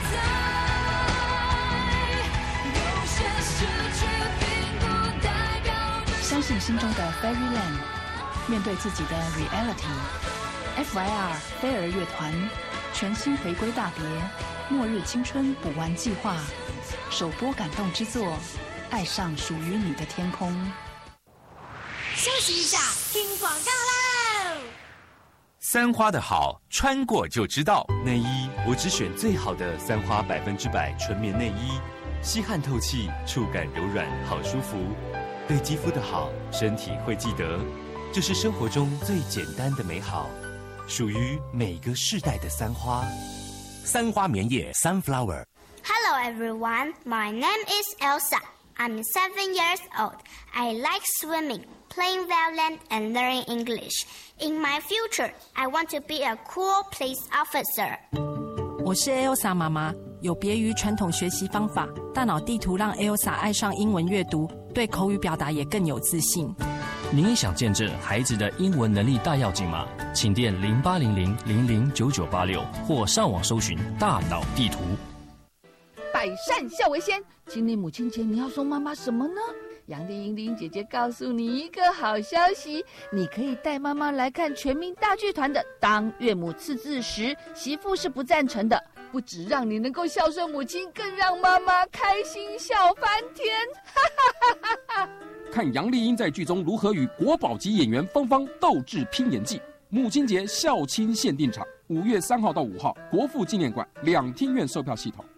载，有些失去并不代表着相信心中的 Fairyland， 面对自己的 Reality。F I R 飞儿乐团全新回归大碟《末日青春补完计划》，首播感动之作《爱上属于你的天空》。 休息一下，听广告喽！ 三花的好，穿过就知道。内衣我只选最好的三花百分之百纯棉内衣，吸汗透气，触感柔软，好舒服。对肌肤的好，身体会记得，这是生活中最简单的美好，属于每个世代的三花。三花棉叶 Sunflower。 Hello everyone, my name is Elsa. I'm seven years old. I like swimming, playing violin, and learning English. In my future, I want to be a cool police officer. 我是 Elsa 妈妈，有别于传统学习方法，大脑地图让 Elsa 爱上英文阅读，对口语表达也更有自信。 您也想见证孩子的英文能力大跃进吗？请电零八零零零零九九八六或上网搜寻大脑地图。 百善孝为先，今年母亲节你要送妈妈什么呢？杨丽英玲姐姐告诉你一个好消息，你可以带妈妈来看全民大剧团的《当岳母刺字时，媳妇是不赞成的》，不只让你能够孝顺母亲，更让妈妈开心笑翻天！哈哈哈哈哈！ 看杨丽英在剧中如何与国宝级演员芳芳斗智拼演技。母亲节孝亲限定场，五月三号到五号，国父纪念馆两厅院售票系统。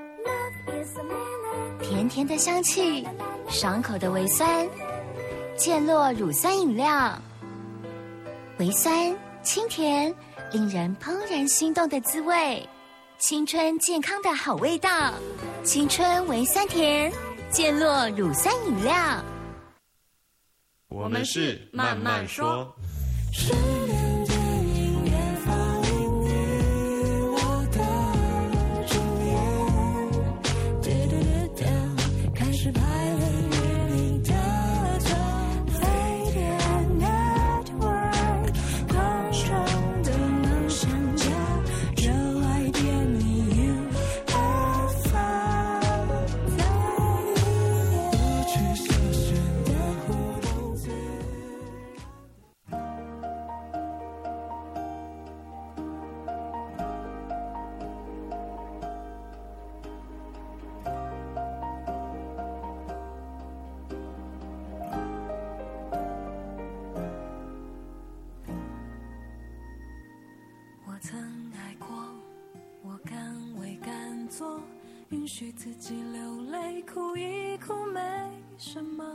甜甜的香气，爽口的微酸，健洛乳酸饮料，微酸清甜，令人怦然心动的滋味，青春健康的好味道，青春微酸甜，健洛乳酸饮料。 我们是慢慢说。 十年电影院放映你我的主演，嘟嘟嘟嘟，开始排练与你的走，飞碟 Network， 空中都能想家，热爱点你 U F O， 在里面不去搜寻的互动字。我曾爱过，我敢为敢做，允许自己流泪，哭一哭没什么。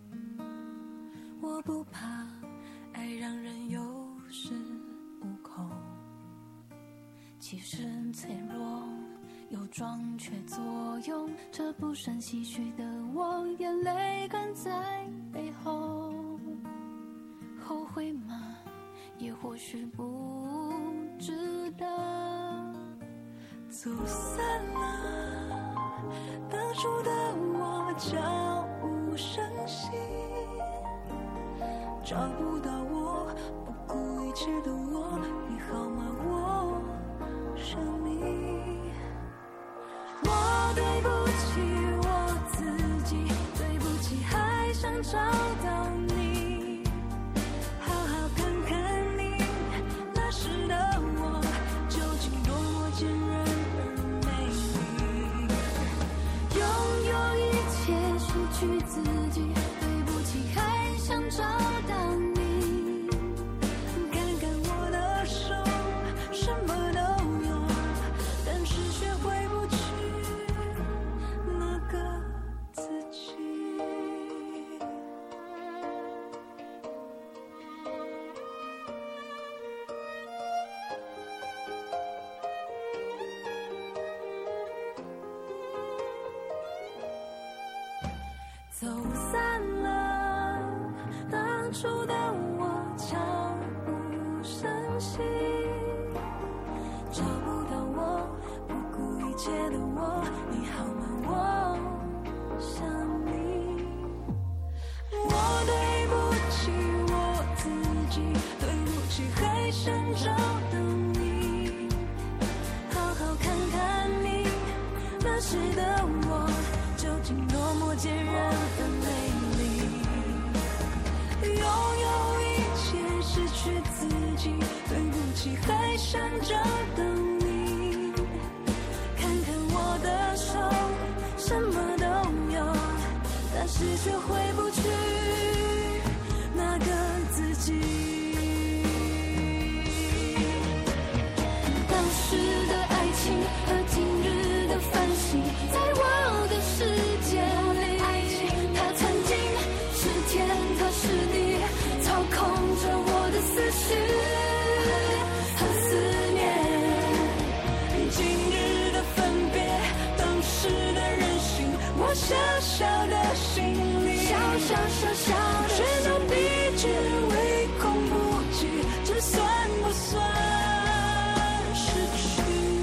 我不怕爱让人有恃无恐，其实脆弱有壮却作用，这不算唏嘘的我，眼泪跟在背后。后悔吗？也或许不值得。走散了，当初的我悄无声息，找不到我，不顾一切的我，你好吗？我是你。我对不起我自己，对不起还想找到走散了，当初的我悄无声息，找不到我，不顾一切的我，你好吗？我想你，我对不起我自己，对不起还想找的你，好好看看你那时的我究竟多么坚韧和美丽，拥有一切失去自己，对不起还想找的你，看看我的手什么都有，但是却回不去那个自己。当时的爱情和今日的反省，在我的世界里，它曾经是天，它是地，操控着我的思绪和思念。今日的分别，当时的任性，我小小的心里，小小小小的全都比之唯恐不及，这算不算失去？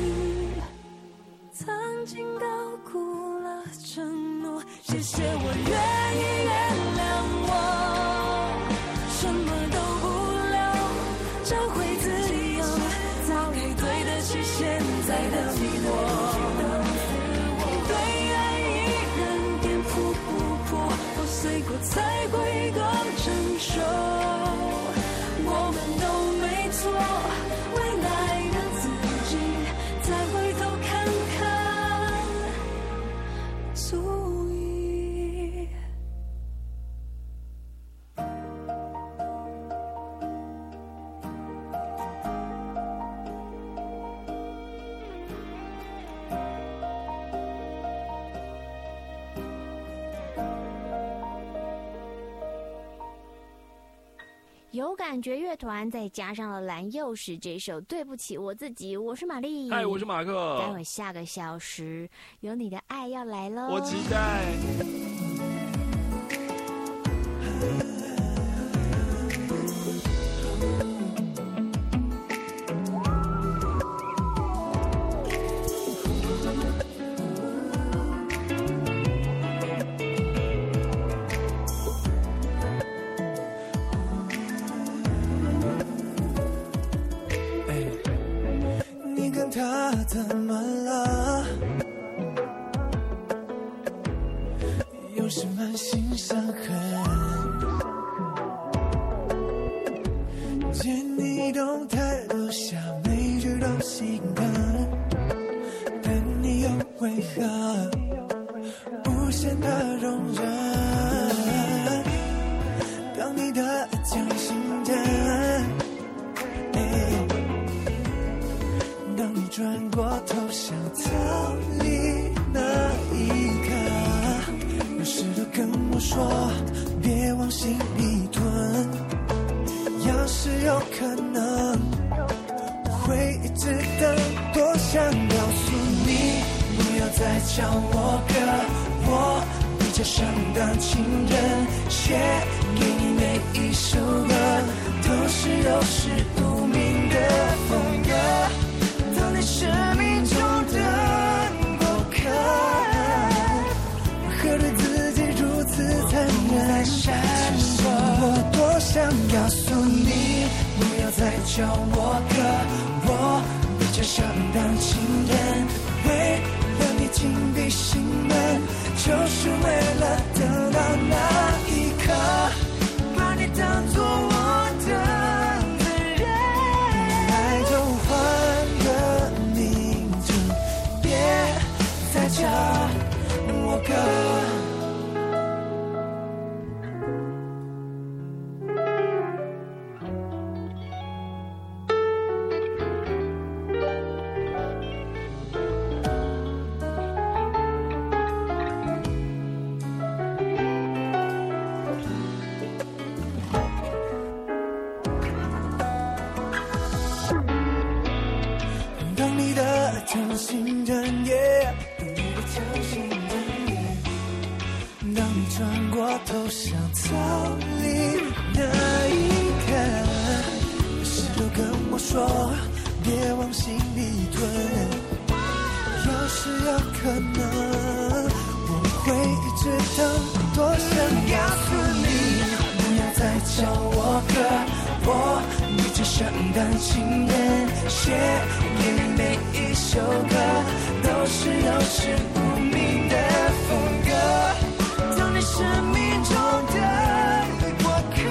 曾经高估了承诺，谢谢我愿意原谅我，什么都不留，找回自由，早该对得起现在的我。对爱依然颠扑不破，破碎过才会更成熟，我们都没错，未来的自己再回头看看足矣。 有感觉乐团再加上了蓝又时这首对不起我自己，我是玛丽， 嗨，我是马克。 待会下个小时有你的爱要来喽， 我期待。 他怎么了？有什么心伤痕？见你动态留下每句都心疼，但你又为何无限的容忍？当你的将心灯。转过头想逃离那一刻，有事都跟我说，别往心里吞。要是有可能，我会一直等。多想告诉你，不要再叫我哥，我比较想当情人。写给你每一首歌，都是有始无明的风格。当你生命中的过客，为何对自己如此残忍？其实我多想告诉你，不要再叫我哥，我比较想当情人。为了你紧闭心门，就是为了等到那一刻，把你当作我的。叫我哥。 当你转过头想逃离那一刻，有时都跟我说别往心里吞，有时有可能我会一直等，多想告诉你不要再叫我哥，我你就像单情人，写给你每一首歌都是有齿无名的风格，当你生命中的过客，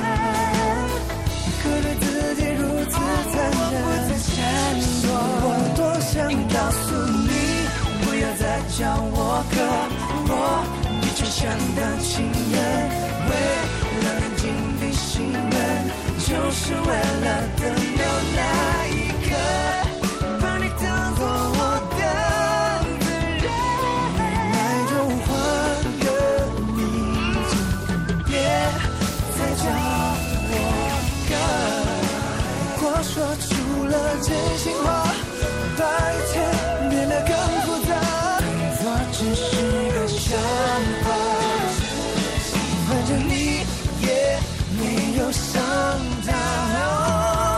可对自己如此残忍闪躲，我多想告诉你不要再叫我哥，我你就像单情人，为了能进你心门，就是为了等到那一刻，把你当作我的责任，爱就换个名字，别再叫我哥。如果说出了真心话，把一切变得更复杂，我只是个笑话，反正你也没有伤他，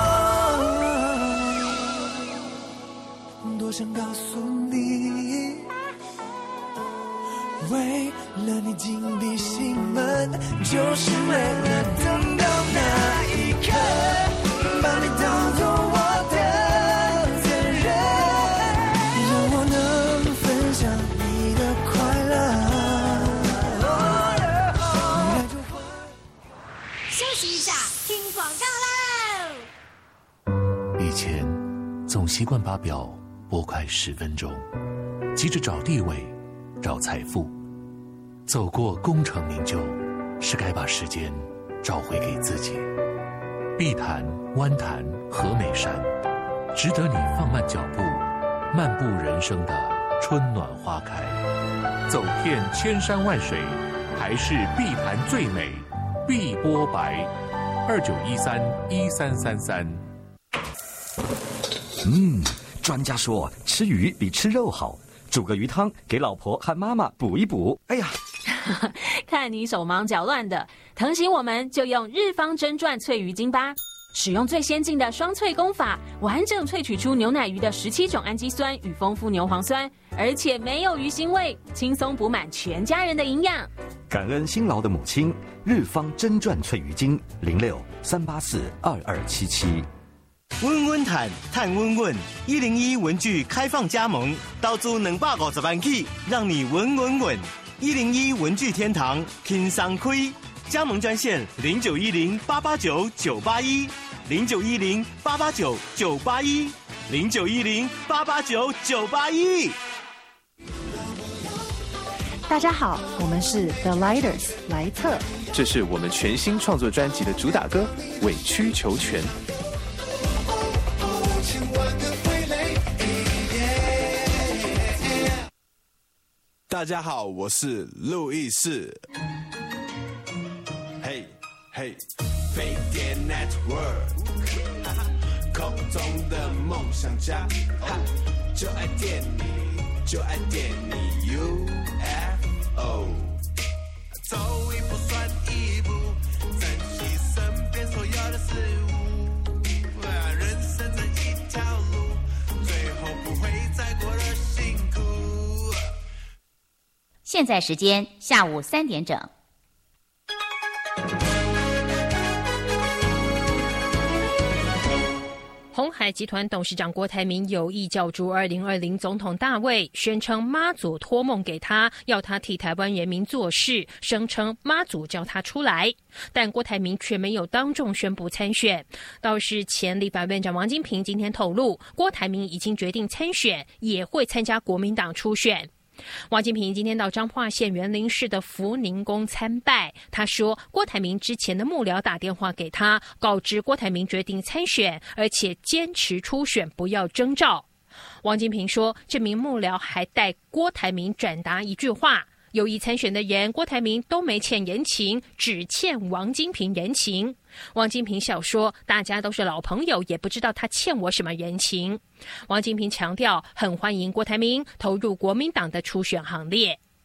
多想告诉你，为了你紧闭心门，就是为了等到那一刻，把你当作我的责任，让我能分享你的快乐。 休息一下，听广告喽！ 以前总习惯把表拨快十分钟，急着找地位、找财富。走过功成名就，是该把时间找回给自己。碧潭、湾潭、和美山，值得你放慢脚步，漫步人生的春暖花开。走遍千山万水，还是碧潭最美。碧波白，二九一三一三三三。 嗯，专家说吃鱼比吃肉好，煮个鱼汤给老婆和妈妈补一补。哎呀， 看你手忙脚乱的，疼惜我们就用日方真传萃鱼精吧。使用最先进的双萃工法，完整萃取出牛奶鱼的十七种氨基酸与丰富牛磺酸，而且没有鱼腥味，轻松补满全家人的营养。 感恩辛劳的母亲，日方真传萃鱼精零六三八四二二七七。 温温毯碳温温一零一文具开放加盟，到租两百五十万起，让你稳稳稳。一零一文具天堂轻松开，加盟专线零九一零八八九九八一零九一零八八九九八一零九一零八八九九八一。 大家好，我们是 The Lighters 莱特， 这是我们全新创作专辑的主打歌《委曲求全》。 大家好，我是路易士。嘿嘿，飞碟 Network， 空中的梦想家，就爱电你，就爱电你 U F O。走一步算一步，珍惜身边所有的事物。人生这一条路，最后不会再过得辛苦。 现在时间下午三点整。 鸿海集团董事长郭台铭有意角逐二零二零总统大位，宣称妈祖托梦给他，要他替台湾人民做事，声称妈祖叫他出来。但郭台铭却没有当众宣布参选。倒是前立法院长王金平今天透露，郭台铭已经决定参选，也会参加国民党初选。王金平今天到彰化县员林市的福宁宫参拜，他说郭台铭之前的幕僚打电话给他，告知郭台铭决定参选，而且坚持初选不要征召。王金平说，这名幕僚还带郭台铭转达一句话，有意参选的人郭台铭都没欠人情，只欠王金平人情。王金平笑说，大家都是老朋友，也不知道他欠我什么人情。王金平强调，很欢迎郭台铭投入国民党的初选行列。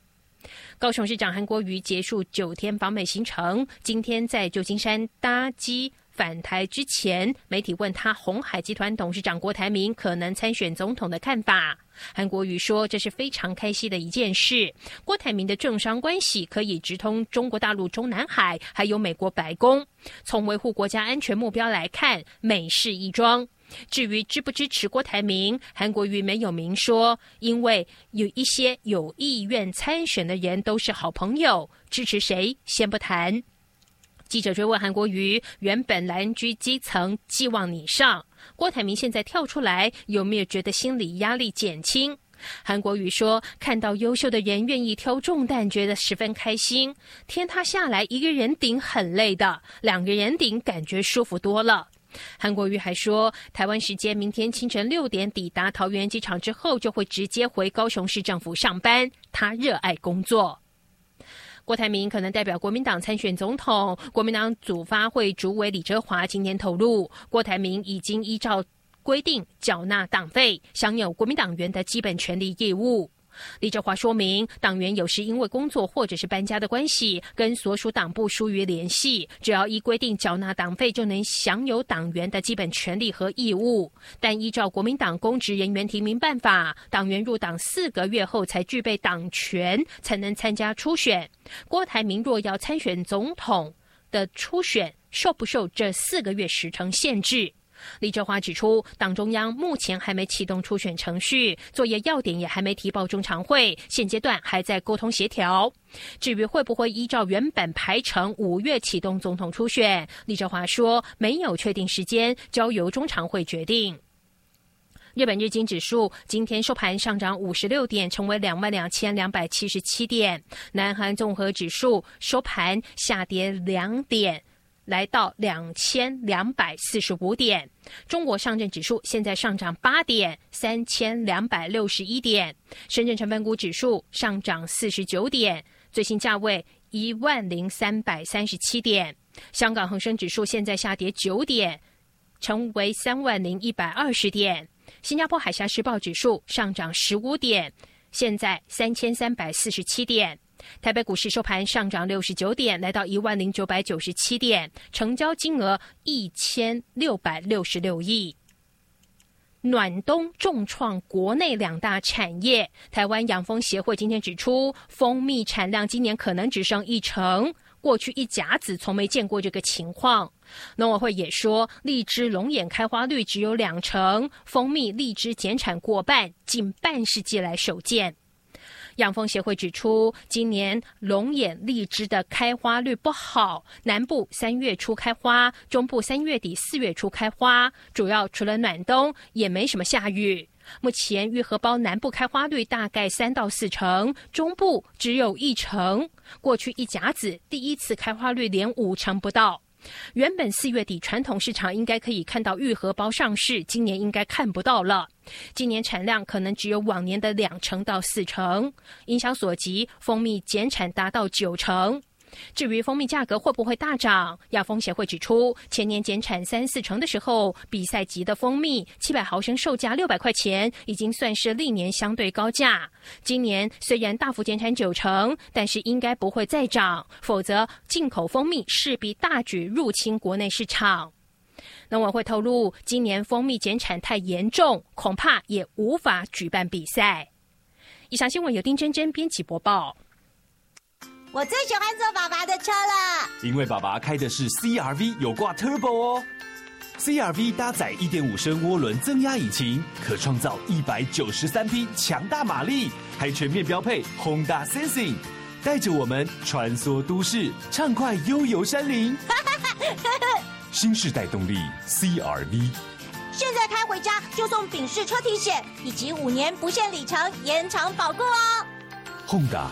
高雄市长韩国瑜结束九天访美行程，今天在旧金山搭机返台之前，媒体问他鸿海集团董事长郭台铭可能参选总统的看法。韩国瑜说这是非常开心的一件事，郭台铭的政商关系可以直通中国大陆中南海，还有美国白宫。从维护国家安全目标来看，美事一桩。至于支不支持郭台铭，韩国瑜没有明说，因为有一些有意愿参选的人都是好朋友，支持谁先不谈。记者追问韩国瑜，原本蓝居基层，寄望你上，郭台铭现在跳出来，有没有觉得心理压力减轻？韩国瑜说，看到优秀的人愿意挑重担，觉得十分开心。天塌下来一个人顶很累的，两个人顶感觉舒服多了。韩国瑜还说，台湾时间明天清晨六点抵达桃园机场之后，就会直接回高雄市政府上班。他热爱工作。郭台铭可能代表国民党参选总统，国民党组发会主委李哲华今天透露，郭台铭已经依照规定缴纳党费，享有国民党员的基本权利义务。李哲华说明，党员有时因为工作或者是搬家的关系，跟所属党部疏于联系，只要依规定缴纳党费，就能享有党员的基本权利和义务。但依照国民党公职人员提名办法，党员入党四个月后才具备党权，才能参加初选。郭台铭若要参选总统的初选，受不受这四个月时程限制？李哲华指出，党中央目前还没启动初选程序，作业要点也还没提报中常会，现阶段还在沟通协调。至于会不会依照原本排程五月启动总统初选，李哲华说没有确定时间，交由中常会决定。日本日经指数今天收盘上涨五十六点，成为两万两千两百七十七点。南韩综合指数收盘下跌两点。来到两千两百四十五点，中国上证指数现在上涨八点，三千两百六十一点，深圳成分股指数上涨四十九点，最新价位一万零三百三十七点，香港恒生指数现在下跌九点，成为三万零一百二十点，新加坡海峡时报指数上涨十五点，现在三千三百四十七点。台北股市收盘上涨六十九点，来到一万零九百九十七点，成交金额一千六百六十六亿。暖冬重创国内两大产业，台湾养蜂协会今天指出，蜂蜜产量今年可能只剩一成，过去一甲子从没见过这个情况。农委会也说，荔枝龙眼开花率只有两成，蜂蜜荔枝减产过半，近半世纪来首见。养蜂协会指出，今年龙眼荔枝的开花率不好，南部三月初开花，中部三月底四月初开花，主要除了暖冬也没什么下雨。目前玉荷包南部开花率大概三到四成，中部只有一成，过去一甲子第一次开花率连五成不到。原本四月底传统市场应该可以看到玉荷包上市，今年应该看不到了。今年产量可能只有往年的两成到四成，影响所及，蜂蜜减产达到九成。至于蜂蜜价格会不会大涨，亚蜂协会指出，前年减产三四成的时候，比赛级的蜂蜜七百毫升售价六百块钱，已经算是历年相对高价。今年虽然大幅减产九成，但是应该不会再涨，否则进口蜂蜜势必大举入侵国内市场。农委会透露，今年蜂蜜减产太严重，恐怕也无法举办比赛。以上新闻由丁真真编辑播报。 我最喜欢坐爸爸的车了， 因为爸爸开的是 C R V 有挂 Turbo 哦。C R V 搭载 一点五 升涡轮增压引擎，可创造一百九十三匹强大马力，还全面标配 Honda Sensing， 带着我们穿梭都市，畅快悠游山林。新世代动力 C R V， 现在开回家就送丙式车体险，以及五年不限里程延长保固哦。 Honda。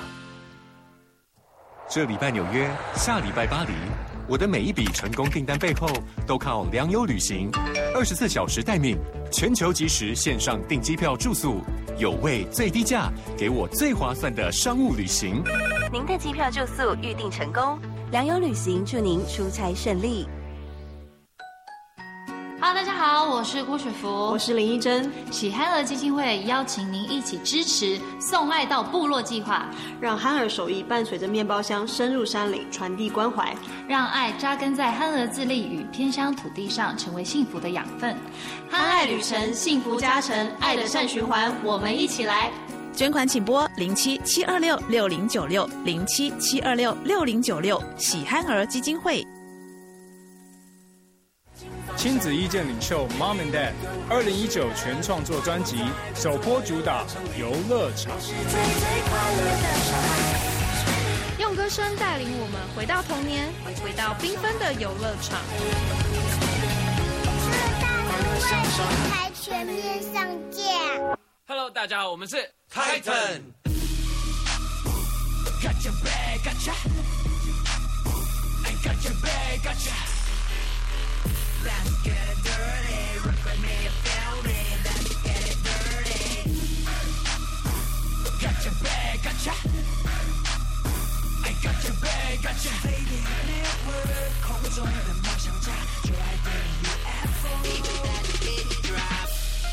这礼拜纽约，下礼拜巴黎，我的每一笔成功订单背后都靠良友旅行。二十四小时待命，全球即时线上订机票住宿，有位最低价，给我最划算的商务旅行。 您的机票住宿预订成功，良友旅行祝您出差顺利。 Hello， 大家好，我是郭雪芙， 我是林依珍。 喜憨儿基金会邀请您一起支持送爱到部落计划， 让憨儿手艺伴随着面包箱深入山里，传递关怀， 让爱扎根在憨儿自立与偏乡土地上，成为幸福的养分。憨爱旅程，幸福加成，爱的善循环，我们一起来。 捐款请拨零七七二六六零九六零七七二六六零九六喜憨儿基金会。 亲子意见领袖 Mom and Dad 二零一九全创作专辑首播主打游乐场， 用歌声带领我们回到童年，回到缤纷的游乐场。 才全面上架。 Hello， 大家好，我们是 Titan。Got your bag, gotcha. I got your bag, gotcha. Let's get it dirty, rip it, make it feel it. Let's get it dirty. Got your bag, gotcha. I got your bag, gotcha. Baby, network 空中的梦想家，就爱对你 U F O。Baby, drop。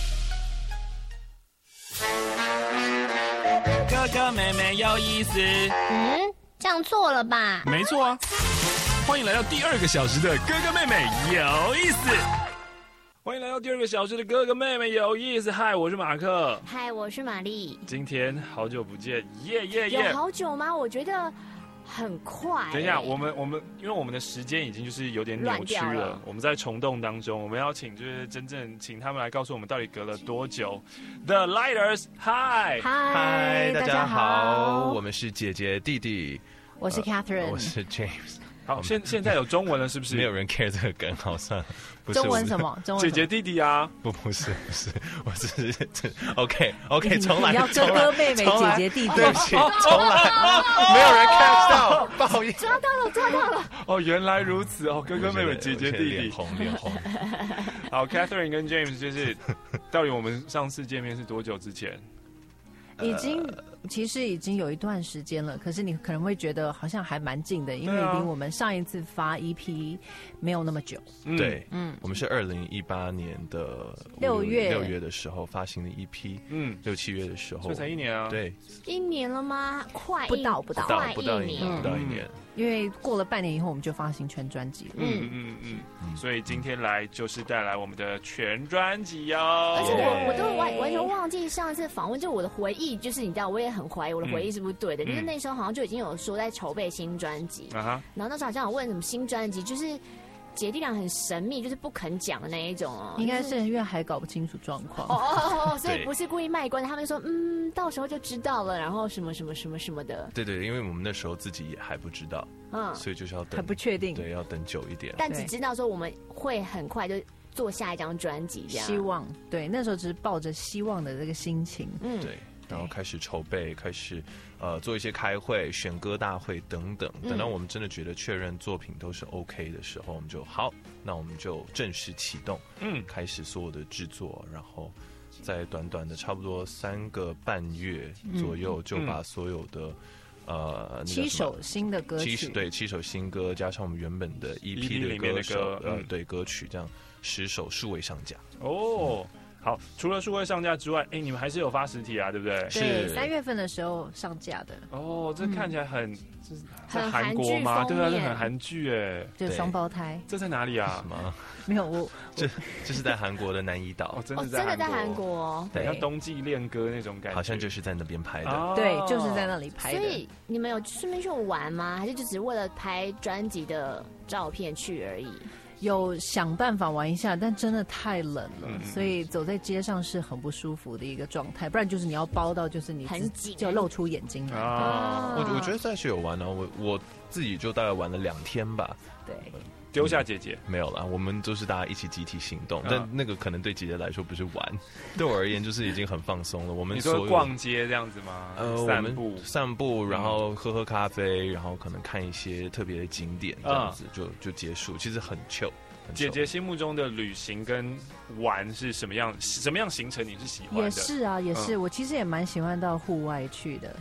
哥哥妹妹有意思。 嗯，这样错了吧？ 没错啊。欢迎来到第二个小时的哥哥妹妹有意思。欢迎来到第二个小时的哥哥妹妹有意思。嗨，我是马克。 嗨，我是玛丽。 今天好久不见，耶耶耶！ 有好久吗？我觉得很快、欸。 等一下，我们我们因为我们的时间已经就是有点扭曲了， 了我们在虫洞当中，我们要请就是真正请他们来告诉我们到底隔了多久。The Lighters， 嗨嗨，大家好， 我们是姐姐弟弟， 我是 Catherine，、呃、 我是 James。 好，现现在有中文了，是不是？ 没有人 care 这个梗，好算了。不是中文什么？中文姐姐弟弟啊？ 不，不是，不是，我只是 OK OK， 重来， 你要哥哥妹妹、姐姐弟弟， 对不起，重来，没有人 catch 到，不好意思。 抓到了，抓到了。 哦，原来如此哦，哥哥妹妹、姐姐弟弟， 脸红脸红。 好 ，Catherine 跟 James 就是，到底我们上次见面是多久之前？ 已经其实已经有一段时间了，可是你可能会觉得好像还蛮近的，因为离我们上一次发 E P 没有那么久。 对，嗯，我们是二零一八年的六月六月的时候发行的 E P， 嗯，六七月的时候， 这才一年啊， 对， 一年了吗？快不到不到不到不到一年，不到一年。 因为过了半年以后，我们就发行全专辑了。 嗯嗯嗯嗯，所以今天来就是带来我们的全专辑哟。 而且我我都完完全忘记上一次访问，就我的回忆，就是你知道，我也很怀疑我的回忆是不是对的。嗯、就是那时候好像就已经有说在筹备新专辑，啊、然后那时候好像有问什么新专辑，就是姐弟俩很神秘，就是不肯讲的那一种哦。 应该是因为还搞不清楚状况。 哦哦哦，所以不是故意卖关子，他们说嗯，到时候就知道了，然后什么什么什么什么的。 对对，因为我们那时候自己也还不知道。嗯，所以就是要等， 还不确定， 对，要等久一点。 但只知道说我们会很快就做下一张专辑，这样。 希望对，那时候只是抱着希望的这个心情， 嗯，对，然后开始筹备，开始呃做一些开会、选歌大会等等。等到我们真的觉得确认作品都是 OK 的时候，我们就好，那我们就正式启动，嗯，开始所有的制作，然后在短短的差不多三个半月左右，就把所有的。呃， 七首新的歌曲， 七对七首新歌，加上我们原本的 E P 的歌手，呃，对歌曲，这样十首数位上架。 哦，好，除了数位上架之外，哎，你们还是有发实体啊，对不对？ 对，三月份的时候上架的。 哦，这看起来很，这是在韩国吗？对啊，这很韩剧哎， 就双胞胎。 这在哪里啊？ 什么？ 没有我， 这这是在韩国的南怡岛， 哦，真的在韩国， 对，像冬季恋歌那种感觉， 好像就是在那边拍的， 对，就是在那里拍的。 所以你们有顺便去玩吗？还是就只是为了拍专辑的照片去而已？ 有想办法玩一下，但真的太冷了，嗯、所以走在街上是很不舒服的一个状态。不然就是你要包到，就是你很紧， 就露出眼睛来。啊， 我我觉得再是有玩啊，我我自己就大概玩了两天吧。 对。 丢下姐姐、 嗯、没有啦，我们都是大家一起集体行动，嗯、但那个可能对姐姐来说不是玩，对我而言就是已经很放松了。我们你说逛街这样子吗？ 呃，散步散步，然后喝喝咖啡，然后可能看一些特别的景点，这样子就、嗯、就结束。其实很 chill。 姐姐心目中的旅行跟玩是什么样？什么样行程你是喜欢的？ 也是啊，也是。嗯、我其实也蛮喜欢到户外去的。嗯。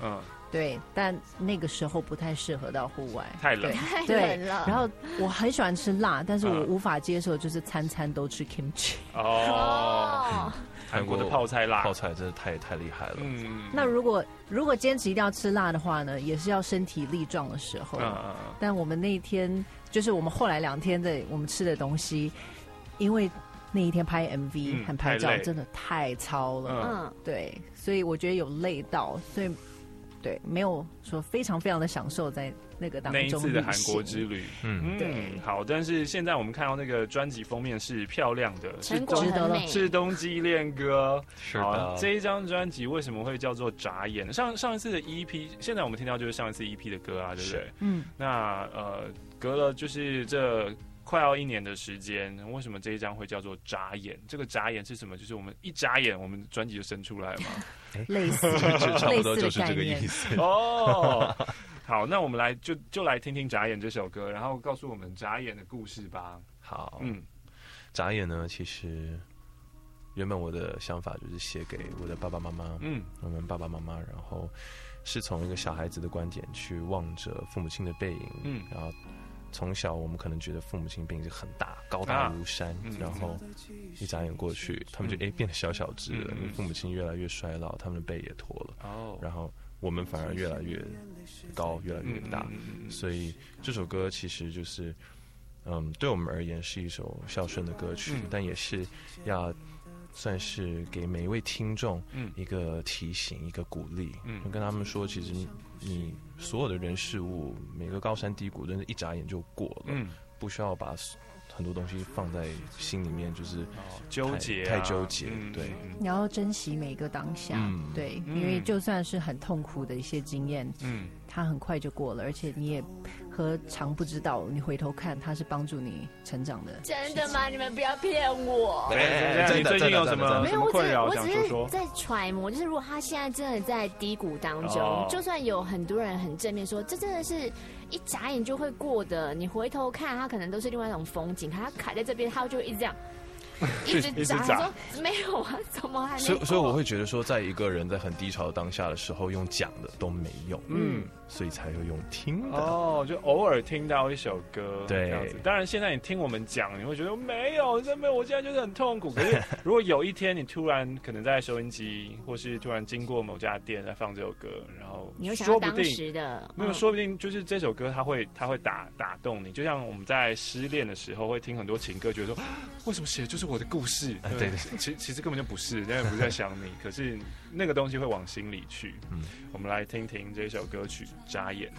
对，但那个时候不太适合到户外， 太冷， 太冷了。然后我很喜欢吃辣，但是我无法接受就是餐餐都吃 kimchi。 哦，韩国的泡菜辣， 泡菜真的太太厉害了。嗯， 那如果如果坚持一定要吃辣的话呢，也是要身体力壮的时候。嗯嗯。但我们那一天就是我们后来两天的我们吃的东西，因为那一天拍 M V 和拍照真的太操了。嗯，对，所以我觉得有累到，所以。对，没有说非常非常的享受在那个当中。 那一次的韩国之旅， 嗯，对， 好。但是现在我们看到那个专辑封面是漂亮的， 是值得了， 是冬季恋歌。 是的， 这一张专辑为什么会叫做眨眼？上上一次的 E P， 现在我们听到就是上一次 E P 的歌啊，对不对？嗯。那呃，隔了就是这快要一年的时间，为什么这一张会叫做眨眼？这个眨眼是什么？就是我们一眨眼，我们专辑就生出来嘛。 类似， 差不多就是这个意思哦。好，那我们来就就来听听《眨眼》这首歌，然后告诉我们眨眼的故事吧。 好，嗯，眨眼呢，其实原本我的想法就是写给我的爸爸妈妈，嗯，我们爸爸妈妈，然后是从一个小孩子的观点去望着父母亲的背影，嗯，然后。从小我们可能觉得父母亲背影是很大，高大如山，啊嗯、然后一眨眼过去，他们就哎、欸、变得小小只了。嗯、父母亲越来越衰老，他们的背也驼了。哦，然后我们反而越来越高，越来越大。嗯、所以这首歌其实就是，嗯，对我们而言是一首孝顺的歌曲，嗯、但也是要算是给每一位听众一个提醒，一个鼓励，嗯，就跟他们说，其实你所有的人事物，每个高山低谷，真的一眨眼就过了，嗯，不需要把很多东西放在心里面，就是纠结、 太纠结，对。 你要珍惜每个当下，嗯、对，因为就算是很痛苦的一些经验，嗯，它很快就过了，而且你也何尝不知道，你回头看，它是帮助你成长的。 真的吗？你们不要骗我。 对，你最近有什么没有？我只是我只是说在揣摩，就是如果他现在真的在低谷当中，哦、就算有很多人很正面说，这真的是一眨眼就会过的，你回头看，它可能都是另外一种风景。它卡在这边，它就一直这样。一直眨，说没有啊，怎么还没有？ 所以，所以我会觉得说，在一个人在很低潮的当下的时候，用讲的都没用，嗯，所以才会用听的。 哦，就偶尔听到一首歌， 对， 这样子。当然，现在你听我们讲，你会觉得没有，真没有，我现在就是很痛苦。可是，如果有一天你突然可能在收音机，或是突然经过某家店在放这首歌，然后你又想到当时的， 没有，说不定就是这首歌，它会它会打打动你。就像我们在失恋的时候，会听很多情歌，觉得说为什么写的就是我的故事？对，对对，其其实根本就不是，因为不是在想你，可是那个东西会往心里去。嗯，我们来听听这首歌曲《眨眼》。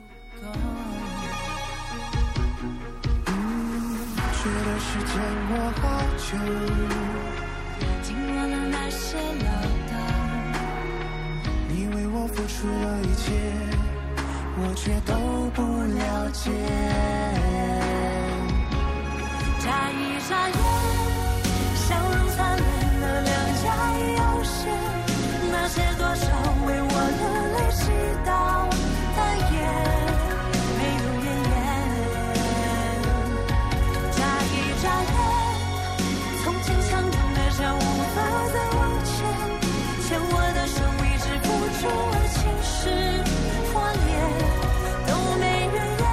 觉得时间过好久， 经过了那些唠叨， 你为我付出了一切，我却都不了解。 眨一眨眼，笑容灿烂了，两家有限，那些多少为我的泪祈祷的夜，没有怨言。眨一眨眼，从前相拥的手无法再往前，牵我的手一直付出了情诗火烈，都没怨言。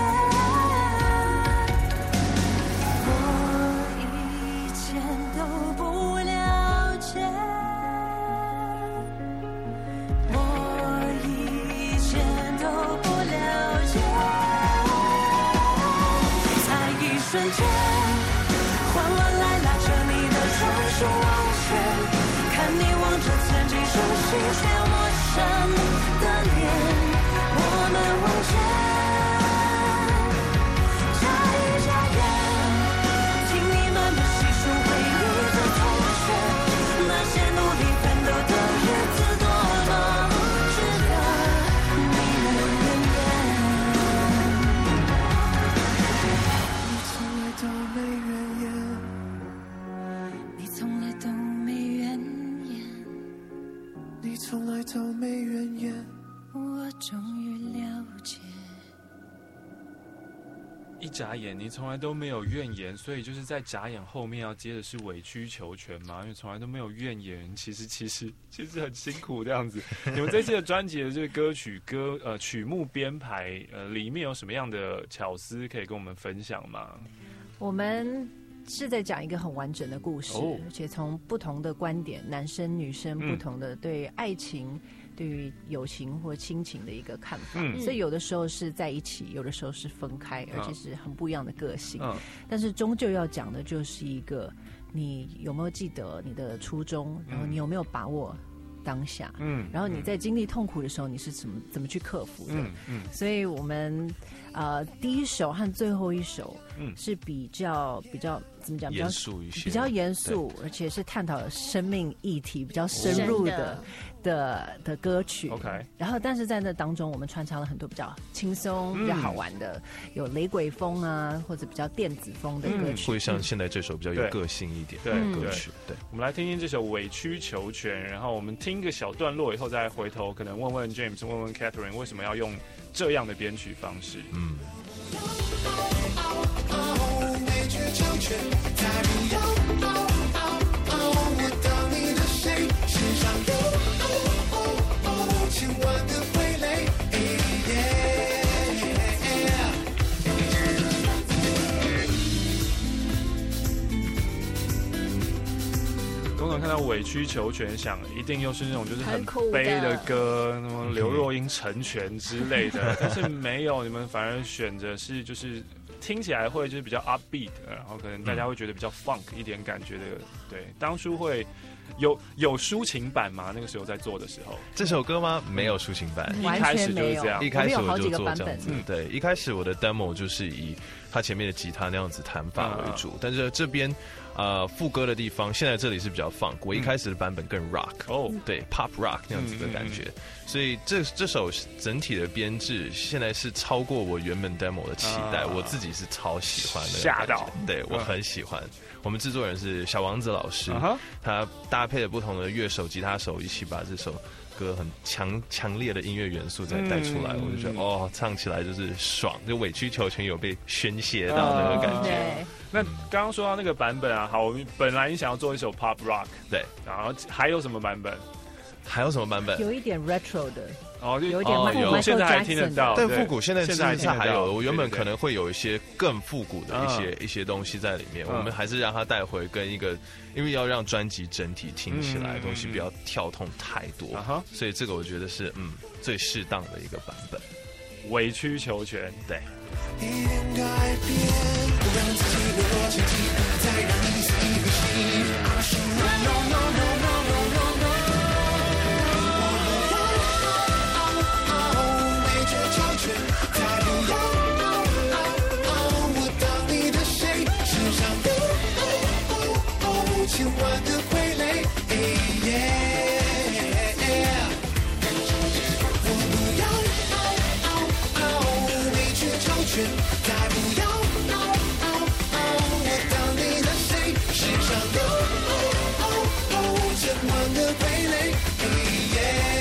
瞬间，慌乱来拉着你的双手往前，看你望着曾经熟悉却陌生的脸，我们往前。眨一眨眼，听你慢慢细数回忆的同学，那些努力奋斗的日子多么值得，没人怨言。 都没怨言， 你从来都没怨言， 你从来都没怨言， 我终于了解。 一眨眼，你从来都没有怨言，所以就是在眨眼后面要接的是委曲求全嘛，因为从来都没有怨言，其实其实其实很辛苦这样子。你们这次的专辑的这个歌曲歌呃曲目编排呃里面有什么样的巧思可以跟我们分享吗？ 我们是在讲一个很完整的故事，哦、而且从不同的观点，男生女生不同的对爱情。嗯对于友情或亲情的一个看法，嗯、所以有的时候是在一起，有的时候是分开，而且是很不一样的个性。嗯、但是终究要讲的就是一个，你有没有记得你的初衷，然后你有没有把握当下，嗯，然后你在经历痛苦的时候，你是怎么怎么去克服的？嗯嗯，所以我们呃第一首和最后一首，嗯，是比较比较怎么讲？ 严肃一些， 比较严肃，而且是探讨生命议题比较深入的。的的歌曲 ，OK， 然后但是在那当中，我们穿插了很多比较轻松、嗯、比较好玩的，有雷鬼风啊，或者比较电子风的歌曲， 会、嗯、像现在这首比较有个性一点的歌曲。对， 对我们来听听这首《委曲求全》，然后我们听一个小段落以后，再回头可能问问 James， 问问 Catherine 为什么要用这样的编曲方式。嗯。委曲求全，再不要我当你的谁，世上有。千万个�傀儡，总总看到委曲求全，想一定又是那种就是很悲的歌，什么刘若英成全之类的，但是没有，你们反而选择是就是听起来会就是比较 upbeat 的，然后可能大家会觉得比较 funk 一点感觉的。对，当初会。有有抒情版吗？那个时候在做的时候， 这首歌吗？没有抒情版， 一开始就是这样。一开始我就做这样子， 嗯、 对，一开始我的 demo 就是以他前面的吉他那样子弹法为主，嗯、但是这边呃副歌的地方，现在这里是比较 funk，我一开始的版本更 rock，哦、嗯，对 ，pop rock 那样子的感觉，嗯嗯、所以这这首整体的编制现在是超过我原本 demo 的期待，啊、我自己是超喜欢的， 吓到， 对我很喜欢。嗯我们制作人是小王子老师， uh-huh. 他搭配了不同的乐手、吉他手，一起把这首歌很强强烈的音乐元素再带出来，嗯、我就觉得哦，唱起来就是爽，就委曲求全有被宣泄到那个感觉。 Uh, 那刚刚说到那个版本啊，好，我们本来你想要做一首 pop rock， 对， 然后还有什么版本？ 还有什么版本？ 有一点 retro 的。 哦， 有一点复古， 现在还听得到， 但复古现在现在还有，我原本可能会有一些更复古的一些、嗯、一些东西在里面，嗯、我们还是让它带回跟一个，因为要让专辑整体听起来的东西不要跳动太多，嗯、所以这个我觉得是嗯最适当的一个版本。 委曲求全，对。 一点改变，不让自己落进地狱，再让你死一个心。No no no no no no no no。再不要，我当你的谁？世上有千万个傀儡，我不要委曲求全，再不要，我当你的谁？世上有千万个傀儡。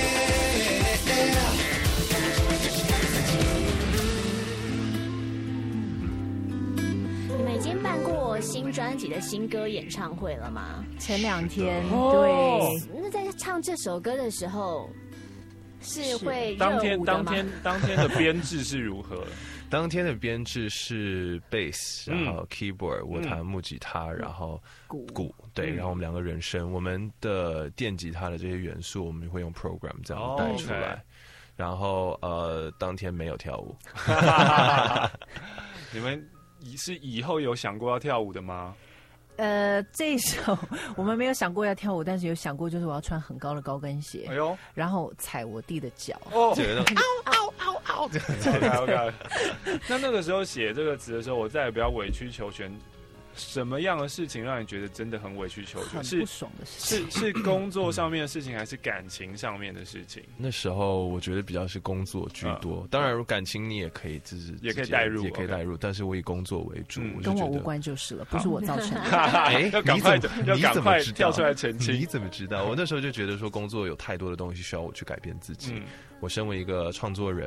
新专辑的新歌演唱会了吗？ 前两天， 哦、 对。 那在唱这首歌的时候，是会热当天舞的吗？ 当天当天的编制是如何？ 当天的编制是 bass， 然后 keyboard，、嗯、我弹木吉他，嗯、然后鼓鼓，对，嗯、然后我们两个人声，我们的电吉他的这些元素，我们会用 program 这样带出来。哦 okay. 然后呃，当天没有跳舞。 你们是以后有想过要跳舞的吗？ 呃，这一首我们没有想过要跳舞，但是有想过就是我要穿很高的高跟鞋，哎呦，然后踩我弟的脚， 哦， 嗷嗷嗷嗷 ，OK OK。那那个时候写这个词的时候，我再也不要委曲求全。什么样的事情让你觉得真的很委曲求全？ 很不爽的事情，是是工作上面的事情，还是感情上面的事情？ 那时候我觉得比较是工作居多，嗯、当然感情你也可以就是也可以带入， 也可以带入， okay. 但是我以工作为主，嗯、 我跟我无关就是了，不是我造成的。 哎， 要赶快要赶快跳出来澄清。 你怎么知道？我那时候就觉得说工作有太多的东西需要我去改变自己。嗯、我身为一个创作人。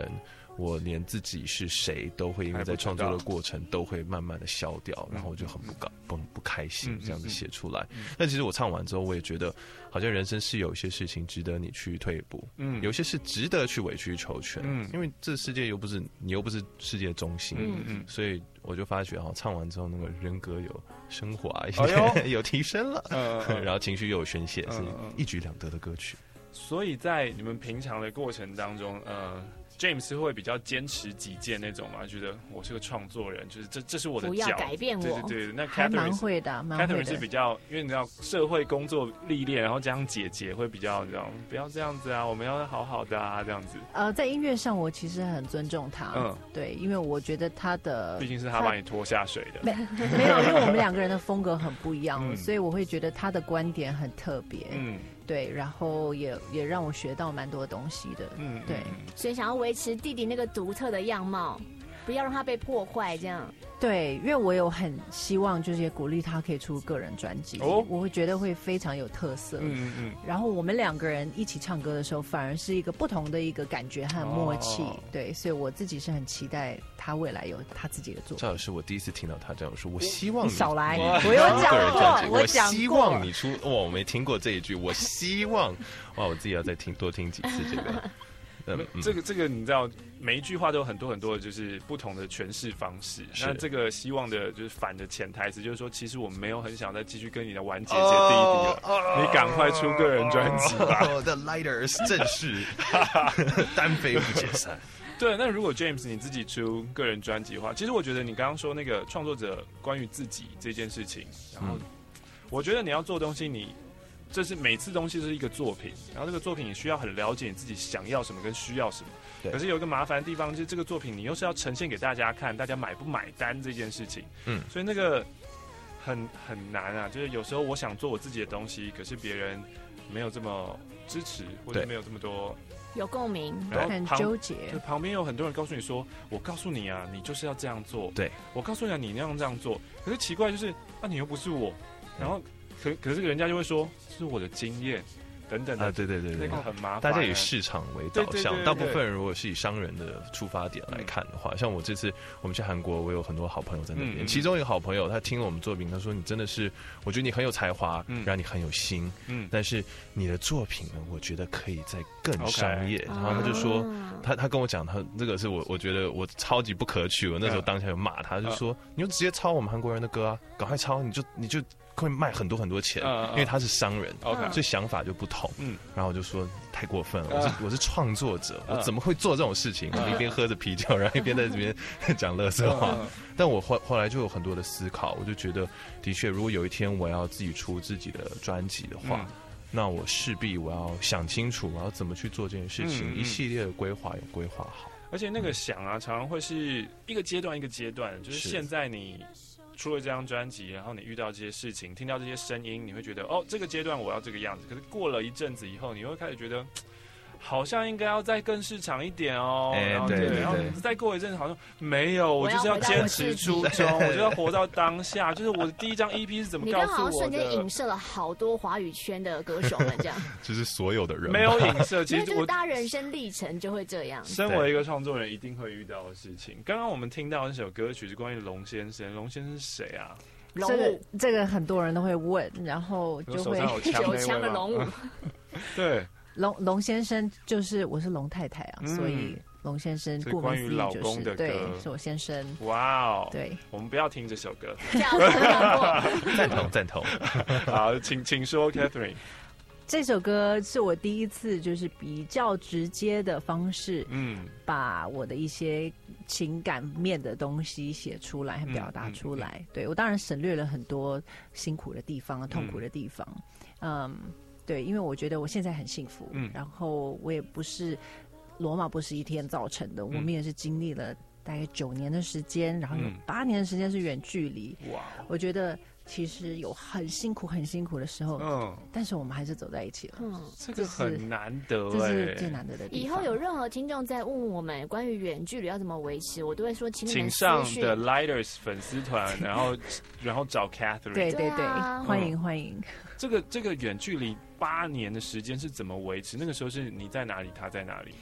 我连自己是谁都会因为在创作的过程都会慢慢的消掉，然后我就很不高不不开心这样子写出来。但其实我唱完之后，我也觉得好像人生是有一些事情值得你去退一步，嗯，有些是值得去委曲求全，嗯，因为这世界又不是你又不是世界中心，嗯嗯，所以我就发觉哈，唱完之后那个人格有升华一些，哎、有提升了，嗯、然后情绪又有宣泄，是一举两得的歌曲。 所以在你们平常的过程当中，呃。James 会比较坚持己见那种嘛？觉得我是个创作人，就是这这是我的角， 不要改变我。 对对对，那 Catherine 蛮会的，蛮会的。 Catherine 是比较，因为你知道社会工作历练，然后加上姐姐会比较，你知道不要这样子啊，我们要好好的啊，这样子。 呃，在音乐上我其实很尊重他，嗯，对，因为我觉得他的， 毕竟是他把你拖下水的， 没没有，因为我们两个人的风格很不一样，嗯、所以我会觉得他的观点很特别，嗯。对，然后也也让我学到蛮多东西的，嗯，对， 所以想要维持弟弟那个独特的样貌，不要让他被破坏，这样。 对，因为我有很希望，就是也鼓励他可以出个人专辑，哦，我会觉得会非常有特色。嗯嗯。然后我们两个人一起唱歌的时候，反而是一个不同的一个感觉和默契。哦、对，所以我自己是很期待他未来有他自己的作品。 赵老师，我第一次听到他这样说，我希望你, 你少来， 我有讲过， 我希望你出哇，我没听过这一句，我希望哇，我自己要再听多听几次这个。 嗯、这个这个你知道，每一句话都有很多很多的，就是不同的诠释方式。那这个希望的就是反的潜台词，就是说，其实我们没有很想再继续跟你的玩姐姐弟弟了，哦哦、你赶快出个人专辑吧。 我的 Lighters 正式单飞不解散。 对，那如果 James 你自己出个人专辑的话，其实我觉得你刚刚说那个创作者关于自己这件事情，然后我觉得你要做东西，你。这是每次东西是一个作品，然后这个作品你需要很了解你自己想要什么跟需要什么。可是有一个麻烦的地方，就是这个作品你又是要呈现给大家看，大家买不买单这件事情。嗯，所以那个很很难啊。就是有时候我想做我自己的东西，可是别人没有这么支持，或者没有这么多有共鸣， 很纠结。 对，旁边有很多人告诉你说：“我告诉你啊，你就是要这样做。” 对， 我告诉你啊，你那样这样做。可是奇怪就是，啊，你又不是我，然后。可可是人家就会说，这是我的经验，等等的啊，对对对对， 那个很麻烦。 大家以市场为导向，对对对对对，大部分人如果是以商人的出发点来看的话，嗯、像我这次我们去韩国，我有很多好朋友在那边，嗯、其中一个好朋友他听了我们作品，他说你真的是，我觉得你很有才华，嗯、然后你很有心，嗯，但是你的作品呢，我觉得可以再更商业。Okay, 然后他就说，啊、他他跟我讲，他这个是我我觉得我超级不可取，我那时候当下有骂他，就说、啊、你就直接抄我们韩国人的歌啊，赶快抄，你就你就。会卖很多很多钱，因为他是商人，所以想法就不同。嗯，然后我就说太过分了，我是我是创作者，我怎么会做这种事情？我一边喝着啤酒，然后一边在这边讲垃圾话。但我后后来就有很多的思考，我就觉得，的确，如果有一天我要自己出自己的专辑的话，那我势必我要想清楚，我要怎么去做这件事情，一系列的规划也规划好。 而且那个想啊，常常会是一个阶段一个阶段，就是现在你。出了这张专辑，然后你遇到这些事情，听到这些声音，你会觉得哦，这个阶段我要这个样子。可是过了一阵子以后，你会开始觉得，好像应该要再更市场一点哦。 欸、 然后对对对， 然后再过一阵子，好像没有，我就是要坚持初衷，我就要活到当下。就是我的第一张 E P 是怎么告诉我的？ 你刚好瞬间影射了好多华语圈的歌手们，这样。 就是所有的人没有影射，其实我大家人生历程就会这样。 身为一个创作人，一定会遇到的事情。刚刚我们听到那首歌曲是关于龙先生，龙先生是谁啊？ 这个这个很多人都会问，然后就会有枪的龙武。 对， 龙龙先生就是我是龙太太啊，嗯、所以龙先生顾名思义就是对，是我先生。 哇哦， 对， 我们不要听这首歌。 赞同赞同。 好，请请说 ，Catherine。 这首歌是我第一次就是比较直接的方式，嗯，把我的一些情感面的东西写出来和表达出来。嗯嗯嗯、对我当然省略了很多辛苦的地方、痛苦的地方，嗯，嗯对，因为我觉得我现在很幸福，嗯，然后我也不是罗马不是一天造成的，嗯、我们也是经历了大概九年的时间，然后有八年的时间是远距离，哇、嗯，我觉得。其实有很辛苦、很辛苦的时候，嗯，但是我们还是走在一起了。嗯， 这个很难得， 这是最难得的地方。 以后有任何听众在问我们关于远距离要怎么维持，我都会说，请你们请上的 Lighters 粉丝团，然后然后找 Catherine。 对对对，啊、欢迎欢迎。 这个这个远距离八年的时间是怎么维持？那个时候是你在哪里，他在哪里？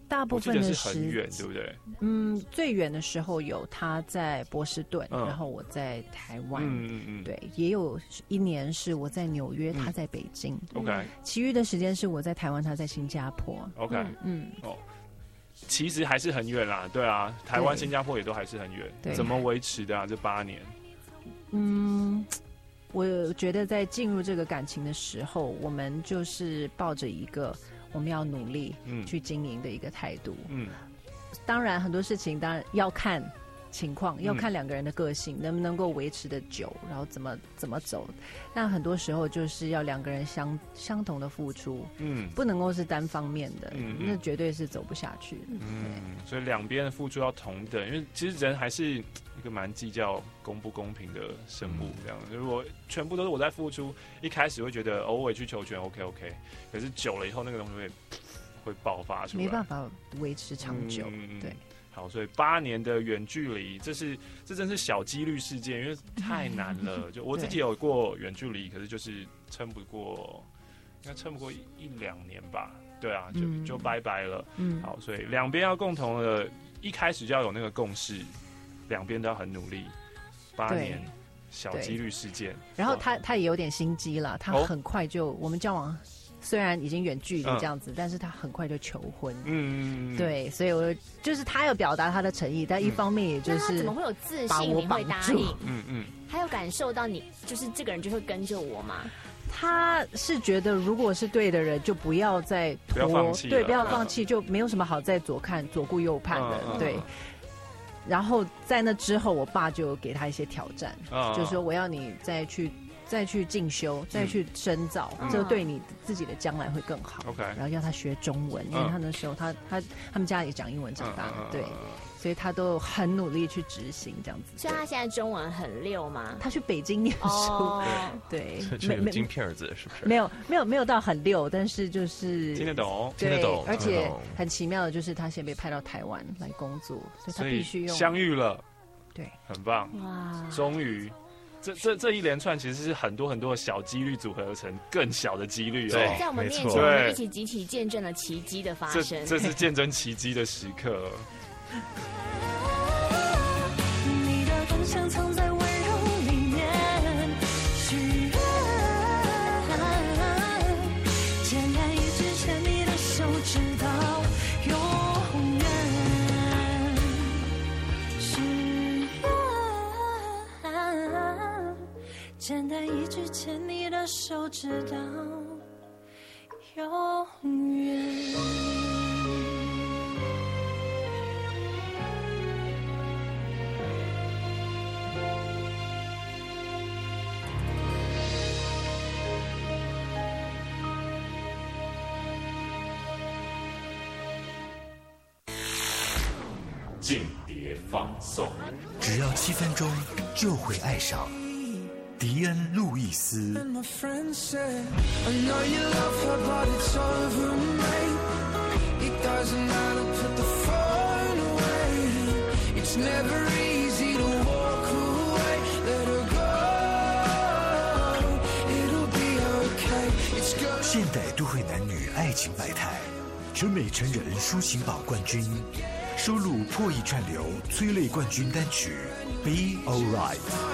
大部分的是很远，对不对？ 嗯，最远的时候有他在波士顿， 嗯、 然后我在台湾， 嗯嗯嗯， 对，也有一年是我在纽约，嗯、他在北京。 OK， 其余的时间是我在台湾，他在新加坡。 OK， 嗯， 哦，其实还是很远啦，对啊，台湾、新加坡也都还是很远。怎么维持的啊？这八年？ 嗯，我觉得在进入这个感情的时候，我们就是抱着一个我们要努力去经营的一个态度。嗯，当然很多事情当然要看情况，要看两个人的个性、嗯、能不能够维持的久，然后怎么怎么走。但很多时候就是要两个人相相同的付出，嗯，不能够是单方面的，嗯，那绝对是走不下去的。 嗯，所以两边的付出要同等，因为其实人还是一个蛮计较公不公平的生物。这样，如果全部都是我在付出，一开始会觉得偶尔去求全 OK OK， 可是久了以后那个东西会会爆发出来， 没办法维持长久。 嗯、 对。 好，所以八年的远距离，这是这真是小几率事件，因为太难了。就我自己有过远距离，可是就是撑不过，应该撑不过一一两年吧。对啊，就、嗯、就拜拜了。嗯，好，所以两边要共同的，一开始就要有那个共识，两边都要很努力。八年小几率事件， 然后他他也有点心机了，他很快就、哦、我们交往。虽然已经远距离这样子、嗯，但是他很快就求婚。嗯，对，所以我就是他要表达他的诚意，但一方面也就是、嗯、 他怎么会有自信你会答应？ 嗯嗯， 他有感受到你就是这个人就会跟着我吗？ 他是觉得如果是对的人，就不要再拖， 不要放弃， 对，不要放弃，就没有什么好再左看左顾右盼的，嗯、对。然后在那之后，我爸就给他一些挑战，嗯、就是说我要你再去。再去进修，再去深造，嗯、这对你自己的将来会更好。 OK， 然后要他学中文，因为他那时候他他他们家也讲英文长大的，嗯、对，所以他都很努力去执行这样子。 所以他现在中文很溜吗？ 他去北京念书，哦、对， 这有金片子是不是？ 没有没有没有到很溜，但是就是听得懂， 听得懂， 而且很奇妙的就是他先被派到台湾来工作，所以他必须用相遇了， 对， 很棒，哇，终于。这这这一连串其实是很多很多的小几率组合而成更小的几率哦， 在我们面前，我们一起集体见证了奇迹的发生。 这这是见证奇迹的时刻。 你的方向藏在温柔里面，许愿，简单一直牵你的手，直到永远。许愿，简单一直牵你的手，直到永远。 间谍放送， 只要七分钟就会爱上迪恩·路易斯。现代都会男女爱情百态，全美成人抒情榜冠军，收录破亿串流催泪冠军单曲《Be Alright》。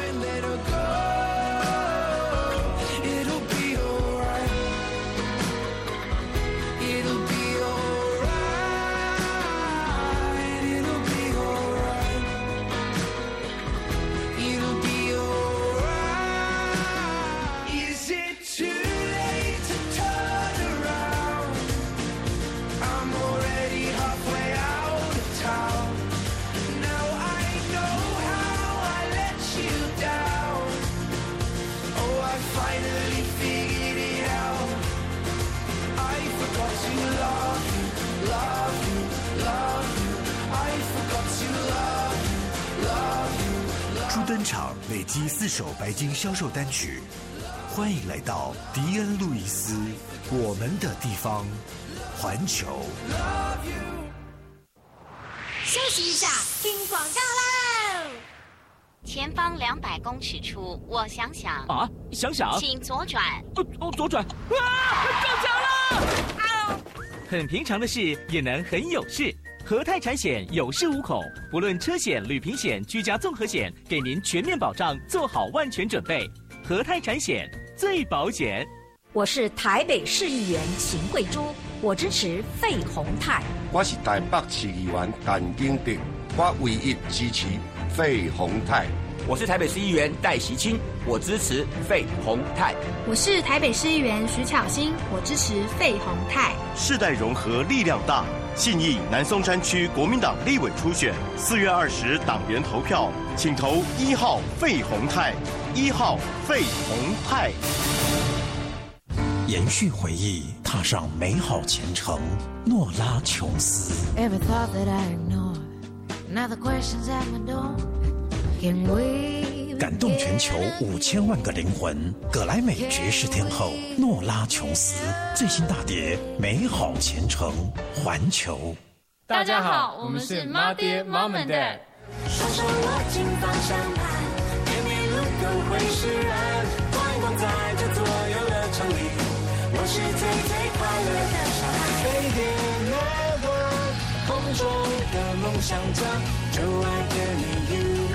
初登场累积四首白金销售单曲，欢迎来到迪恩·路易斯，我们的地方，环球。 休息一下，听广告喽！前方两百公尺处，我想想啊，想想， 请左转。 哦哦，左转！啊，中奖了！啊！ 很平常的事也能很有事。和泰产险有事无恐，不论车险、旅平险、居家综合险，给您全面保障，做好万全准备。和泰产险最保险。 我是台北市议员秦慧珠，我支持费鸿泰。 我是台北市议员陈景德，我唯一支持费鸿泰。 我是台北市议员戴习清，我支持费鸿泰。 我是台北市议员徐巧芯，我支持费鸿泰。 世代融合力量大，信义南松山区国民党立委初选，四月二十党员投票，请投一号费鸿泰，一号费鸿泰。 延续回忆，踏上美好前程。诺拉琼斯。Every thought that I ignore, now the questions at my door. 感动全球五千万个灵魂，葛莱美爵士天后诺拉琼斯最新大碟《美好前程》环球。 大家好，我们是妈爹 Mom and Dad。 双手握紧方向盘，天边路都会释然，光光在这左右的城里，我是最最快乐的小孩。飞碟 Network， 空中的梦想家，就爱给你 U。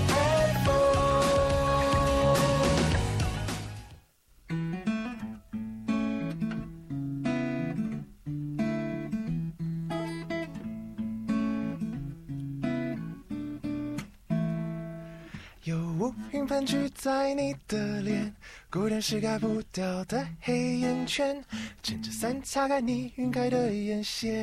有乌云盘踞在你的脸，孤单是改不掉的黑眼圈，撑着伞擦干你晕开的眼线，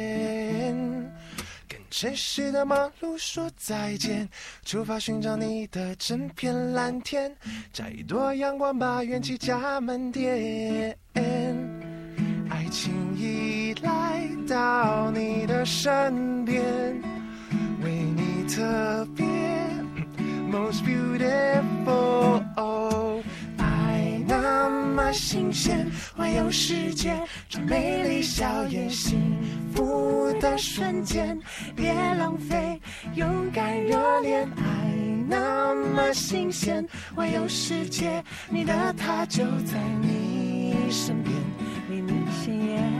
跟城市的马路说再见，出发寻找你的整片蓝天，摘一朵阳光把元气加满点，爱情已来到你的身边，为你特别Most beautiful， 爱那么新鲜，环游世界，这美丽笑颜，幸福的瞬间，别浪费，勇敢热恋，爱那么新鲜，环游世界，你的他就在你身边，离你显眼。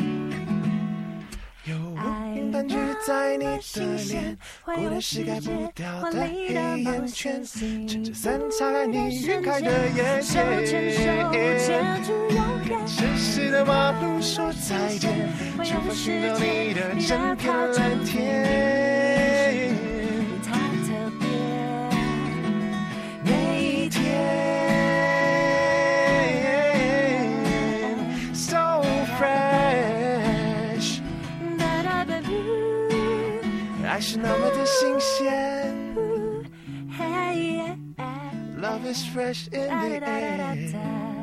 有乌云盘踞在你的脸，孤单是改不掉的黑眼圈，撑着伞擦干你晕开的眼线，跟城市的马路说再见，出发寻找你的整片蓝天，它特别每一天。爱是那么的新鲜 Love is fresh in the air。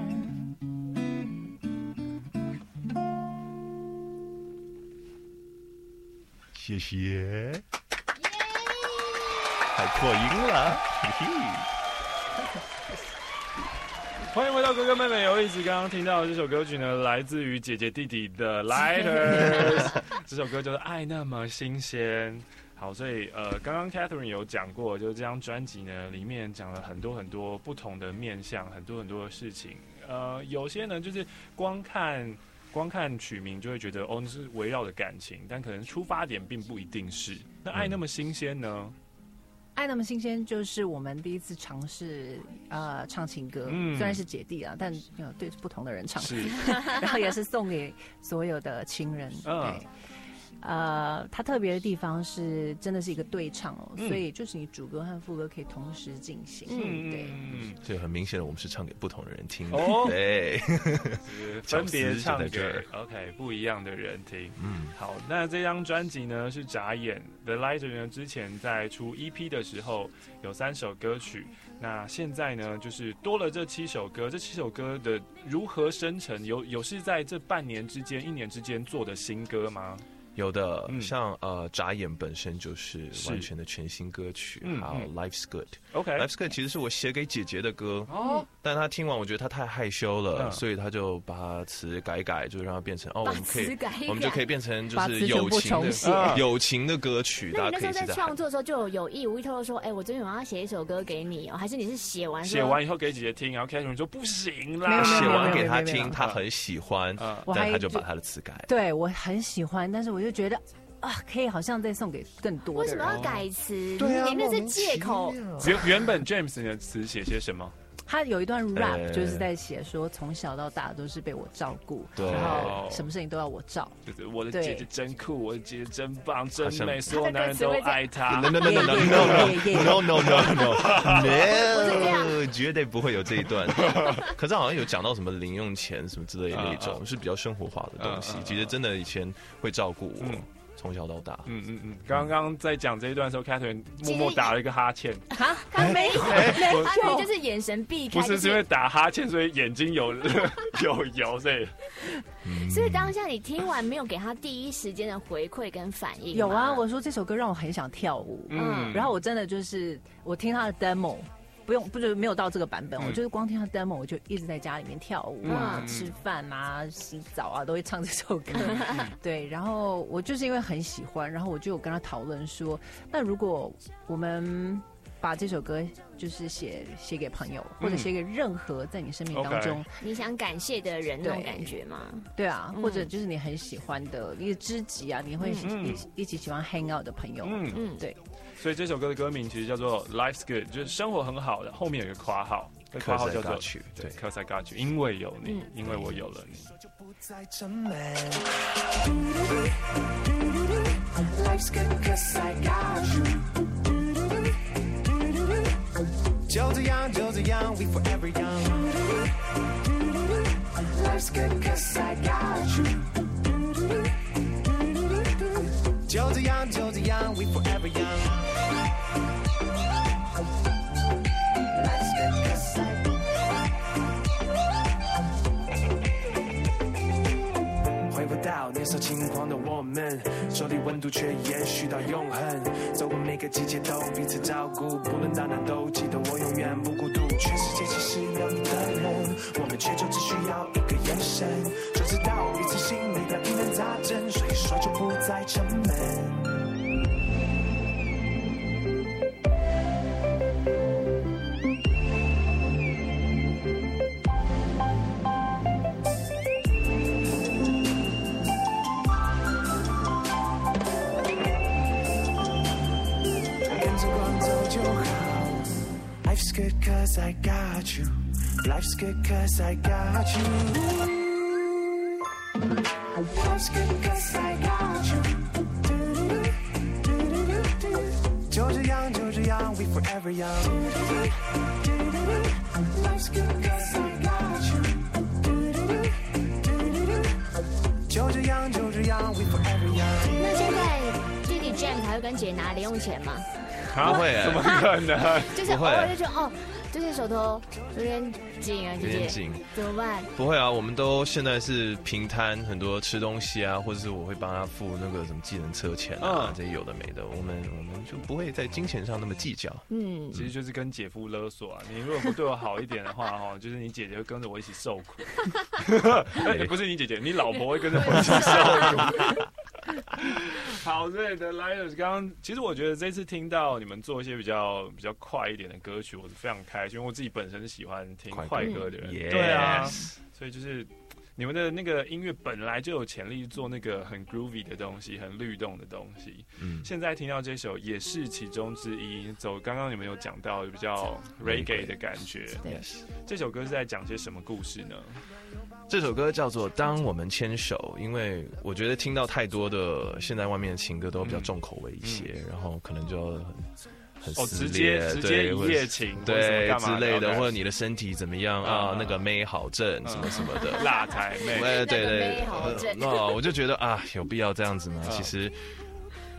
谢谢，还破音了，嘿嘿。 欢迎回到哥哥妹妹有意思。刚刚听到的这首歌曲呢，来自于姐姐弟弟的 Lighters， 这首歌就是《爱那么新鲜》。好，所以呃，刚刚 Catherine 有讲过，就是这张专辑呢，里面讲了很多很多不同的面向，很多很多的事情。呃，有些呢，就是光看光看曲名就会觉得哦，那是围绕着感情，但可能出发点并不一定是。那爱那么新鲜呢？嗯， 爱那么新鲜就是我们第一次尝试呃唱情歌，嗯，虽然是姐弟啊，但呃对不同的人唱，然后也是送给所有的情人。嗯，对，呃，它特别的地方是真的是一个对唱哦，嗯，所以就是你主歌和副歌可以同时进行。嗯，对， 嗯，所以很明显的，我们是唱给不同的人听的。 哦， 对， 分别唱给 OK 不一样的人听。嗯，好，那这张专辑呢是眨眼 The Lighter 呢，之前在出 E P 的时候有三首歌曲，那现在呢就是多了这七首歌。这七首歌的如何生成？有有是在这半年之间、一年之间做的新歌吗？ 有的，嗯、像呃，眨眼本身就是完全的全新歌曲，嗯、还有 Life's Good。OK，Life's Good 其实是我写给姐姐的歌，哦，但她听完我觉得她太害羞了，嗯、所以她就把词改改，就让它变成哦，我们可以， 改改我们就可以变成就是友情的友情的歌曲。 那你那时候在创作的时候就有意无意透露说，哎、欸，我最近我要写一首歌给你哦，还是你是写完写完以后给姐姐听，然后 Catherine 说不行啦， 写完给她听，她很喜欢，但她就把她的词改。 对，我很喜欢，但是我就觉得。啊，可以好像再送给更多的人。 为什么要改词？ 对啊， 你那是借口。 原原本 James 的词写些什么？ 他有一段 rap 就是在写说，从小到大都是被我照顾，然后什么事情都要我照。 就是我的姐姐真酷，我的姐姐真棒，真美，所有男人都爱她。 No no no no no no no no no no， 绝对不会有这一段。可是好像有讲到什么零用钱什么之类的那种，是比较生活化的东西。其实真的以前会照顾我。从小到大， 嗯嗯嗯。刚刚在讲这一段的时候 ，Catherine 默默打了一个哈欠。 啊，他没有，他就是眼神避开。 不是，是因为打哈欠，所以眼睛有有油，所以。 所以当下你听完没有给他第一时间的回馈跟反应？ 有啊，我说这首歌让我很想跳舞，嗯，然后我真的就是我听他的 demo。不用，不就没有到这个版本，嗯、我就是光听他 demo， 我就一直在家里面跳舞啊、嗯、吃饭啊、洗澡啊，都会唱这首歌。嗯、对，然后我就是因为很喜欢，然后我就有跟他讨论说，那如果我们把这首歌就是写写给朋友，嗯、或者写给任何在你生命当中、okay. 你想感谢的人那种感觉吗？ 对啊，嗯、或者就是你很喜欢的一个知己啊，你会一、嗯、一起喜欢 hang out 的朋友，嗯嗯，对。 所以这首歌的歌名其实叫做 Life's Good， 就是生活很好的，后面有一个括号，这括号叫做对 Cause I got you， 因为有你，嗯、因为我有了你。Life's good cause I got you， 就这样就这样 We forever young， Life's good cause I got you， 就这样就这样 We forever young。年少轻狂的我们，手里温度却延续到永恒。走过每个季节都彼此照顾，不论大难都记得我永远不孤独。全世界其实有你的人，我们却就只需要一个眼神，就知道彼此心里的疑难杂症，所以说就不再沉闷。Life's good cause I got you. Life's good cause I got you. Life's good cause I got you. 就这样就这样 We forever young. Life's good cause I got you. 就这样就这样 We forever young. 那现在弟弟 James 还会跟姐拿零用钱吗？ 他会、欸， 怎么可能？ 就是偶尔就觉得哦，就是手头有点紧啊，姐姐， 有点紧， 怎么办？ 不会啊，我们都现在是平摊很多吃东西啊，或者是我会帮他付那个什么计程车钱啊，嗯、这些有的没的，我们我们就不会在金钱上那么计较。 嗯，其实就是跟姐夫勒索啊，你如果不对我好一点的话，哈，就是你姐姐会跟着我一起受苦。不是你姐姐，你老婆会跟着我一起受苦。好，对的 ，Linus， 刚刚其实我觉得这次听到你们做一些比较比较快一点的歌曲，我是非常开心，因为我自己本身是喜欢听快歌的人，嗯、对啊，所以就是你们的那个音乐本来就有潜力做那个很 groovy 的东西，很律动的东西。嗯，现在听到这首也是其中之一。走，刚刚你们有讲到比较 reggae 的感觉，对，这首歌是在讲些什么故事呢？ 这首歌叫做《当我们牵手》，因为我觉得听到太多的现在外面的情歌都比较重口味一些，嗯、然后可能就很很撕裂， 哦、直接直接一夜情对之类的，或者你的身体怎么样啊？那个妹好正什么什么的， 辣台妹， 对对对，那我就觉得啊，有必要这样子吗？其实。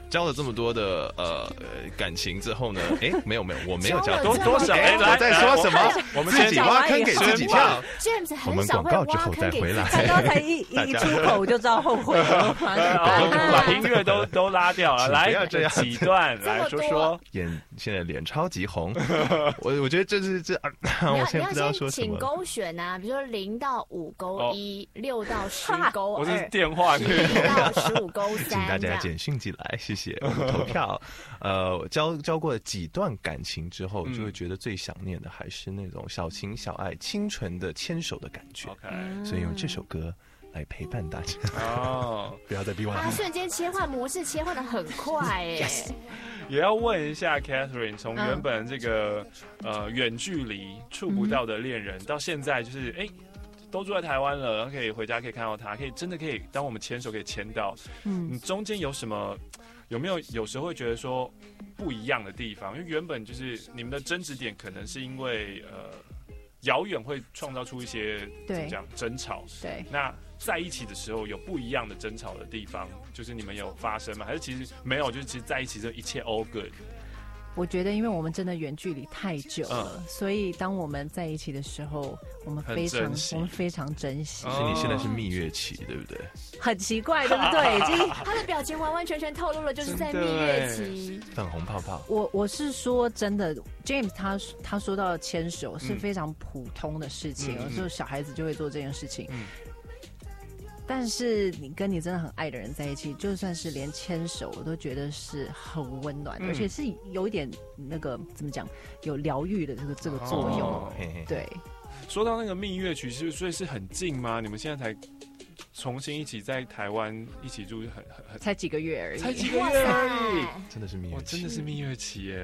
交了这么多的呃感情之后呢，哎，没有没有，我没有交多多少？哎， 我在说什么？我们自己挖坑给自己跳。 James 我们广告之后再回来。 刚刚才一一出口就知道后悔了， 把音乐都都拉掉了。来，几段来说说。 眼现在脸超级红，我我觉得这是这，我现在不知道说什么。 请勾选啊，比如说零到五勾一，六到十勾二， 我是电话， 一到十五勾三， 请大家简讯进来，谢谢。我们投票，呃，交交过几段感情之后，就会觉得最想念的还是那种小情小爱、清纯的牵手的感觉。所以用这首歌来陪伴大家哦，不要再逼我了。 他瞬间切换模式，切换的很快哎。 yes 也要问一下 Catherine， 从原本这个、嗯、呃远距离触不到的恋人，嗯、到现在就是哎。都住在台湾了，然后可以回家可以看到他，可以真的可以当我们牵手可以牵到。嗯，你中间有什么有没有有时候会觉得说不一样的地方？因为原本就是你们的争执点可能是因为呃遥远会创造出一些怎么讲争吵。 对， 那在一起的时候有不一样的争吵的地方，就是你们有发生吗？还是其实没有？就是其实在一起就一切 all good。 我觉得，因为我们真的远距离太久了，嗯、所以当我们在一起的时候，我们非常我们非常珍惜。 所以你现在是蜜月期，对不对？ 很奇怪，对不对？已经他的表情完完全全透露了，就是在蜜月期。 粉红泡泡。 我我是说真的 ，James 他他说到牵手是非常普通的事情，有时候小孩子就会做这件事情。嗯但是你跟你真的很爱的人在一起，就算是连牵手，我都觉得是很温暖的，嗯、而且是有一点那个怎么讲，有疗愈的这个这个作用。哦、对， 说到那个蜜月期，是所以是很近吗？你们现在才重新一起在台湾一起住，很很很才几个月而已， 才几个月而已， 真的是蜜月期， 真的是蜜月期耶！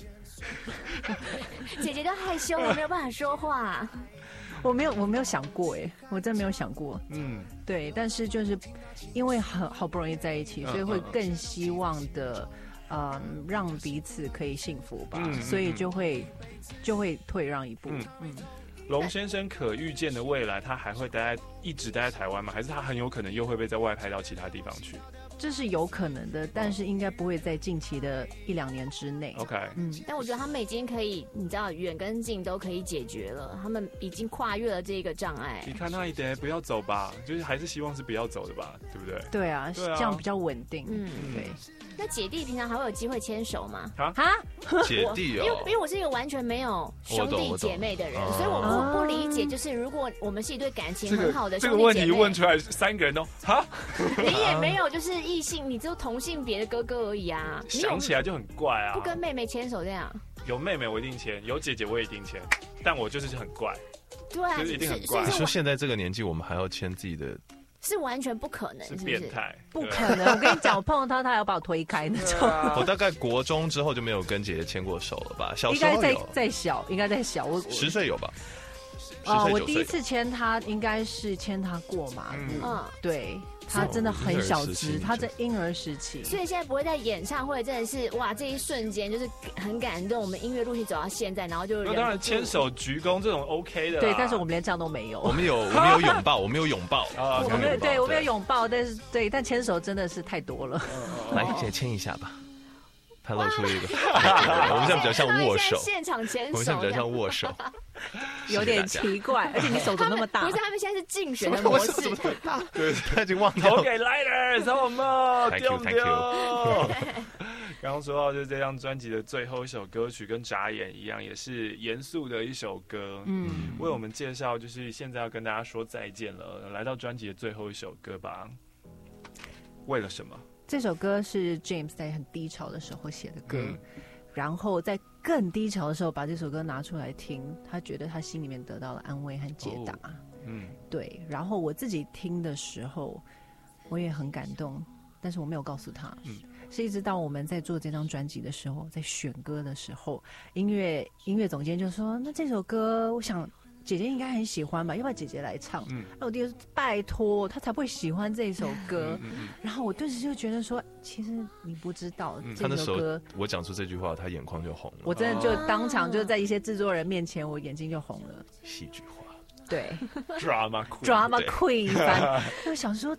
姐姐都害羞了，没有办法说话。 我没有，我没有想过哎，我真的没有想过。嗯，对，但是就是因为很好不容易在一起，所以会更希望的，呃，让彼此可以幸福吧，嗯、所以就会就会退让一步。嗯嗯。 龙先生可预见的未来，他还会待在一直待在台湾吗？还是他很有可能又会被在外派到其他地方去？ 这是有可能的，但是应该不会在近期的一两年之内。 OK， 嗯，但我觉得他们已经可以，你知道，远跟近都可以解决了，他们已经跨越了这个障碍。 你看他一点不要走吧，就是还是希望是不要走的吧，对不对？ 对啊，对啊这样比较稳定。嗯，对。 那姐弟平常还会有机会牵手吗？ 啊，姐弟哦， 因为因为我是一个完全没有兄弟姐妹的人，所以我不不理解，就是如果我们是一对感情很好的兄弟姐妹，这个问题问出来，三个人都哈， 你也没有就是异性，你只有同性别的哥哥而已啊， 想起来就很怪啊， 不跟妹妹牵手这样。 有妹妹我一定牵，有姐姐我也一定牵，但我就是很怪， 对啊， 就是一定很怪。 你说现在这个年纪，我们还要牵自己的？ 是完全不可能，是变态， 不可能！我跟你讲，我碰到他，他还要把我推开那种。 我大概国中之后就没有跟姐姐牵过手了吧？小时候应该在在小，应该在小，我十岁有吧？ 啊，我第一次牵他应该是牵他过马路，嗯，对。他真的很小只，他在婴儿时期， 所以现在不会在演唱会，真的是哇，这一瞬间就是很感动。我们音乐陆续走到现在，然后就那当然牵手鞠躬这种 OK 的， 对，但是我们连这样都没有。 我们有，我们有拥抱，我们有拥抱啊，我们对，我们有拥抱，但是对，但牵手真的是太多了。 来，先牵一下吧。他露出一个，我们现在比较像握手， 现场牵手， 我们现在比较像握手， 有点奇怪，而且你手怎么那么大？ 不是，他们现在是竞选的模式， 对，他已经忘掉了。 投给 Lighter， 什么？丢不丢？刚刚说到就是这张专辑的最后一首歌曲，跟眨眼一样，也是严肃的一首歌。嗯，为我们介绍，就是现在要跟大家说再见了，来到专辑的最后一首歌吧。为了什么？ 这首歌是 James 在很低潮的时候写的歌，嗯、然后在更低潮的时候把这首歌拿出来听，他觉得他心里面得到了安慰和解答。哦、嗯，对。然后我自己听的时候，我也很感动，但是我没有告诉他。嗯，是一直到我们在做这张专辑的时候，在选歌的时候，音乐音乐总监就说：“那这首歌，我想。”姐姐应该很喜欢吧？要不要姐姐来唱？嗯，那我弟说拜托，他才不会喜欢这首歌。嗯嗯、然后我顿时就觉得说，其实你不知道、嗯、这首歌。 我讲出这句话，他眼眶就红了。 我真的就当场就在一些制作人面前，我眼睛就红了。 戏剧化。 对 ，drama queen，drama queen 一番。我想说，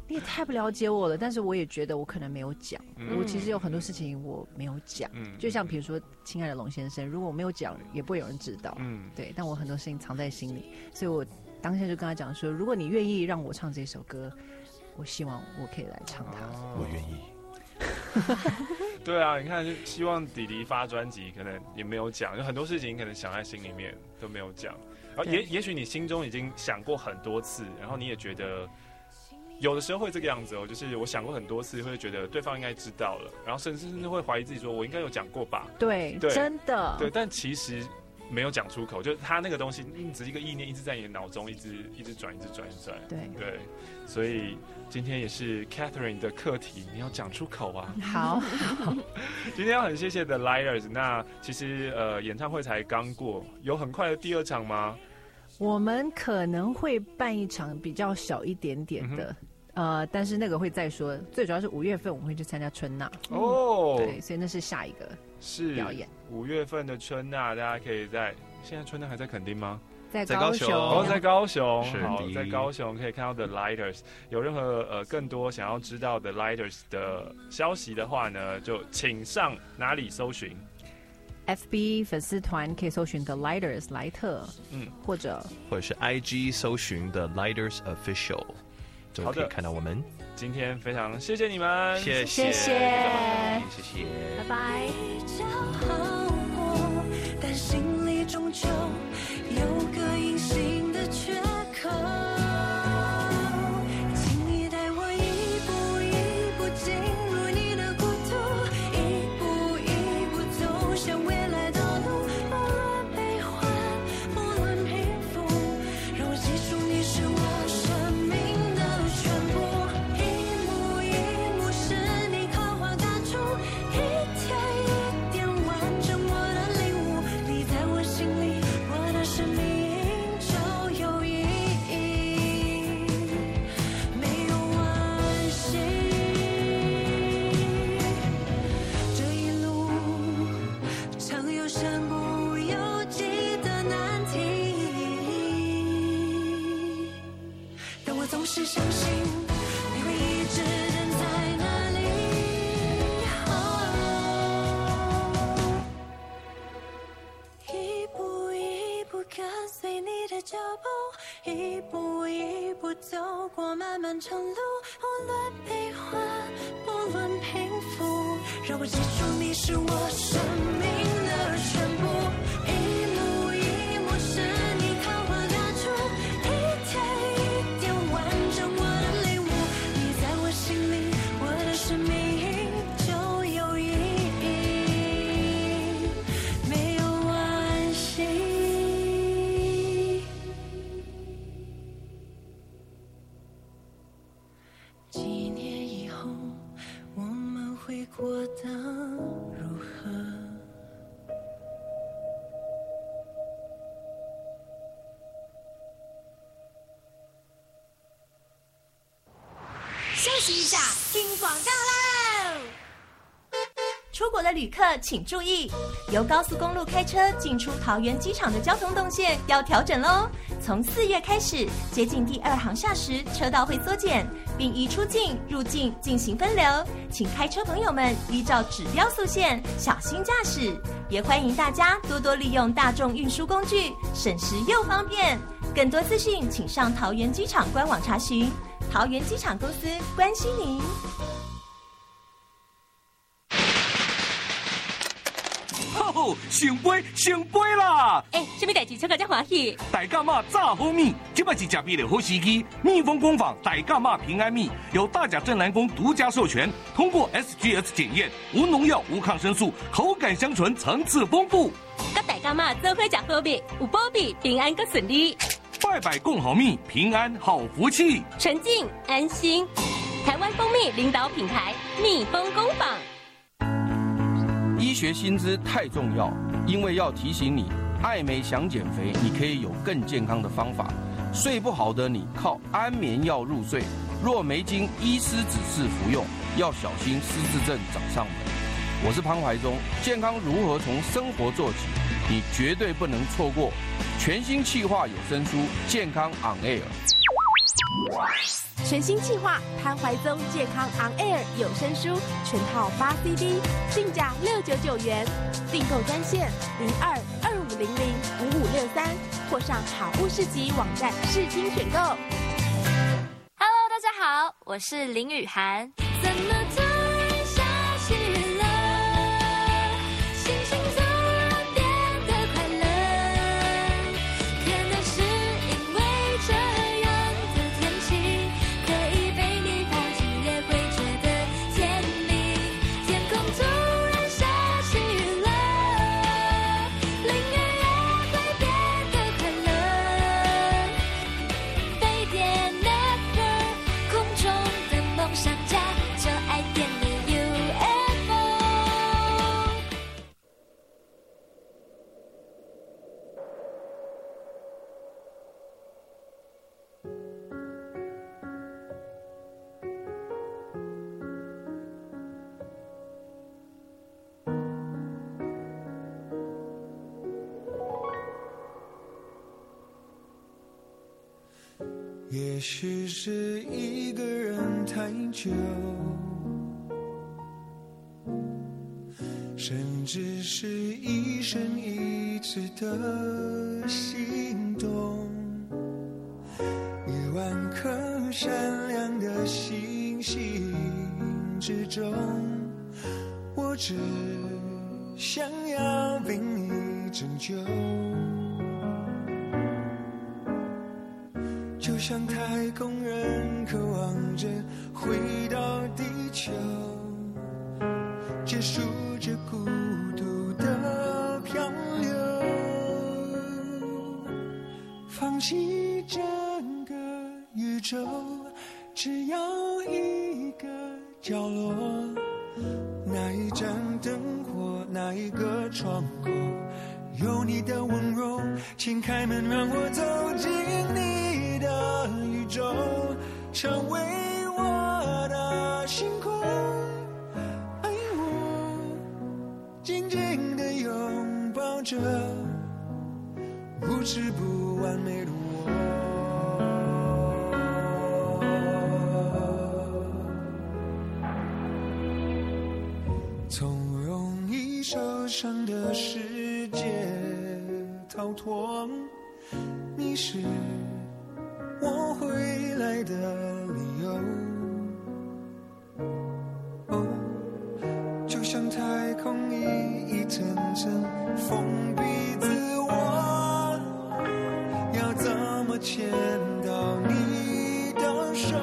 你也太不了解我了。但是我也觉得我可能没有讲， 嗯、 我其实有很多事情我没有讲。嗯，就像比如说，亲爱的龙先生，如果我没有讲，也不会有人知道。嗯，对。但我很多事情藏在心里，所以我当下就跟他讲说，如果你愿意让我唱这首歌，我希望我可以来唱它。 哦、我愿意。 对啊，你看，就希望弟弟发专辑，可能也没有讲，有很多事情可能想在心里面都没有讲。然后也也许你心中已经想过很多次，然后你也觉得有的时候会这个样子哦，就是我想过很多次，会觉得对方应该知道了，然后甚至甚至会怀疑自己，说我应该有讲过吧？ 对，对真的， 对，但其实没有讲出口，就是他那个东西只是一个意念，一直在你的脑中一直一直转，一直转，一直转。 对对，所以今天也是 Catherine 的课题，你要讲出口啊。 好， 今天要很谢谢 The Lighters。那其实呃演唱会才刚过，有很快的第二场吗？ 我们可能会办一场比较小一点点的。嗯呃，但是那个会再说。最主要是五月份我们会去参加春吶哦，对，所以那是下一个是表演。 五月份的春吶，大家可以在现在春吶还在垦丁吗？ 在高雄， 哦，在高雄，好，在高雄可以看到 The Lighters。有任何呃更多想要知道 The Lighters 的消息的话呢，就请上哪里搜寻 ？F B 粉丝团可以搜寻 The Lighters 莱特，嗯，或者或者是 I G 搜寻 The Lighters Official。就可以看到我们。 今天非常谢谢你们， 谢谢，谢谢， 谢谢， 拜拜。 但心里终究有个隐形的缺口，请你带我一步一步进入你的国度，一步一步走向未来道路，不论悲欢，不论贫富，让我记住你是我生命。是相信你会一直站在那里，哦，一步一步跟随你的脚步，一步一步走过漫漫长路，无论悲欢，不论贫富，让我记住你是我生命的全部，一幕一幕是你看我感触，一天一点完整我的领悟，你在我心里，我的生命就有意义，没有惋惜。几年以后，我们会过得如何？ 休息一下，听广告喽！出国的旅客请注意，由高速公路开车进出桃园机场的交通动线要调整喽。从四月开始，接近第二航厦时，车道会缩减，并依出境、入境进行分流。请开车朋友们依照指标速线小心驾驶，也欢迎大家多多利用大众运输工具，省时又方便。更多资讯，请上桃园机场官网查询。桃园机场公司关心您。 吼，上杯上杯啦！ 哎、欸，什么代志超个这欢喜？ 大甲妈炸好米，这摆是吃米的好时机。蜜蜂工坊大甲妈平安蜜由大甲镇南宫独家授权，通过 S G S 检验，无农药、无抗生素，口感香醇，层次丰富。 甲大甲妈做伙吃好米，有保庇、平安佮顺利。 拜拜共好蜜，平安好福气， 纯净安心。台湾蜂蜜领导品牌蜜蜂工坊。 医学新知太重要，因为要提醒你，艾梅想减肥，你可以有更健康的方法。睡不好的你靠安眠药入睡，若没经医师指示服用，要小心失智症找上门。我是潘怀忠，健康如何从生活做起？你绝对不能错过全新企划有声书《健康 on air》。 全新企划潘怀宗健康 On Air 有声书全套八 C D， 定价六九九元，订购专线零二二五零零五五六三，或上好物市集网站试听选购。 Hello， 大家好，我是林雨涵。 怎么突然下起雨了？心情突然变得快乐，可能是因为这样的天气，可以被你抱紧也会觉得甜蜜。天空突然下起雨了，灵儿也会变得快乐。飞碟 Network， 空中的梦想家，就爱点你 U F O。 也许是一个人太久，甚至是一生一直的心动。一万颗闪亮的星星之中，我只想要被你拯救。就像太空人渴望着回到地球，结束这孤独的漂流，放弃整个宇宙，只要一个角落，那一盏灯火，那一个窗口，有你的温柔，请开门让我走进你的宇宙，成为我的星空，爱我，紧紧地拥抱着无耻不完美的我。从容易受伤的世界逃脱，你是我回来的理由。哦，就像太空里一层层封闭自我，要怎么牵到你的手？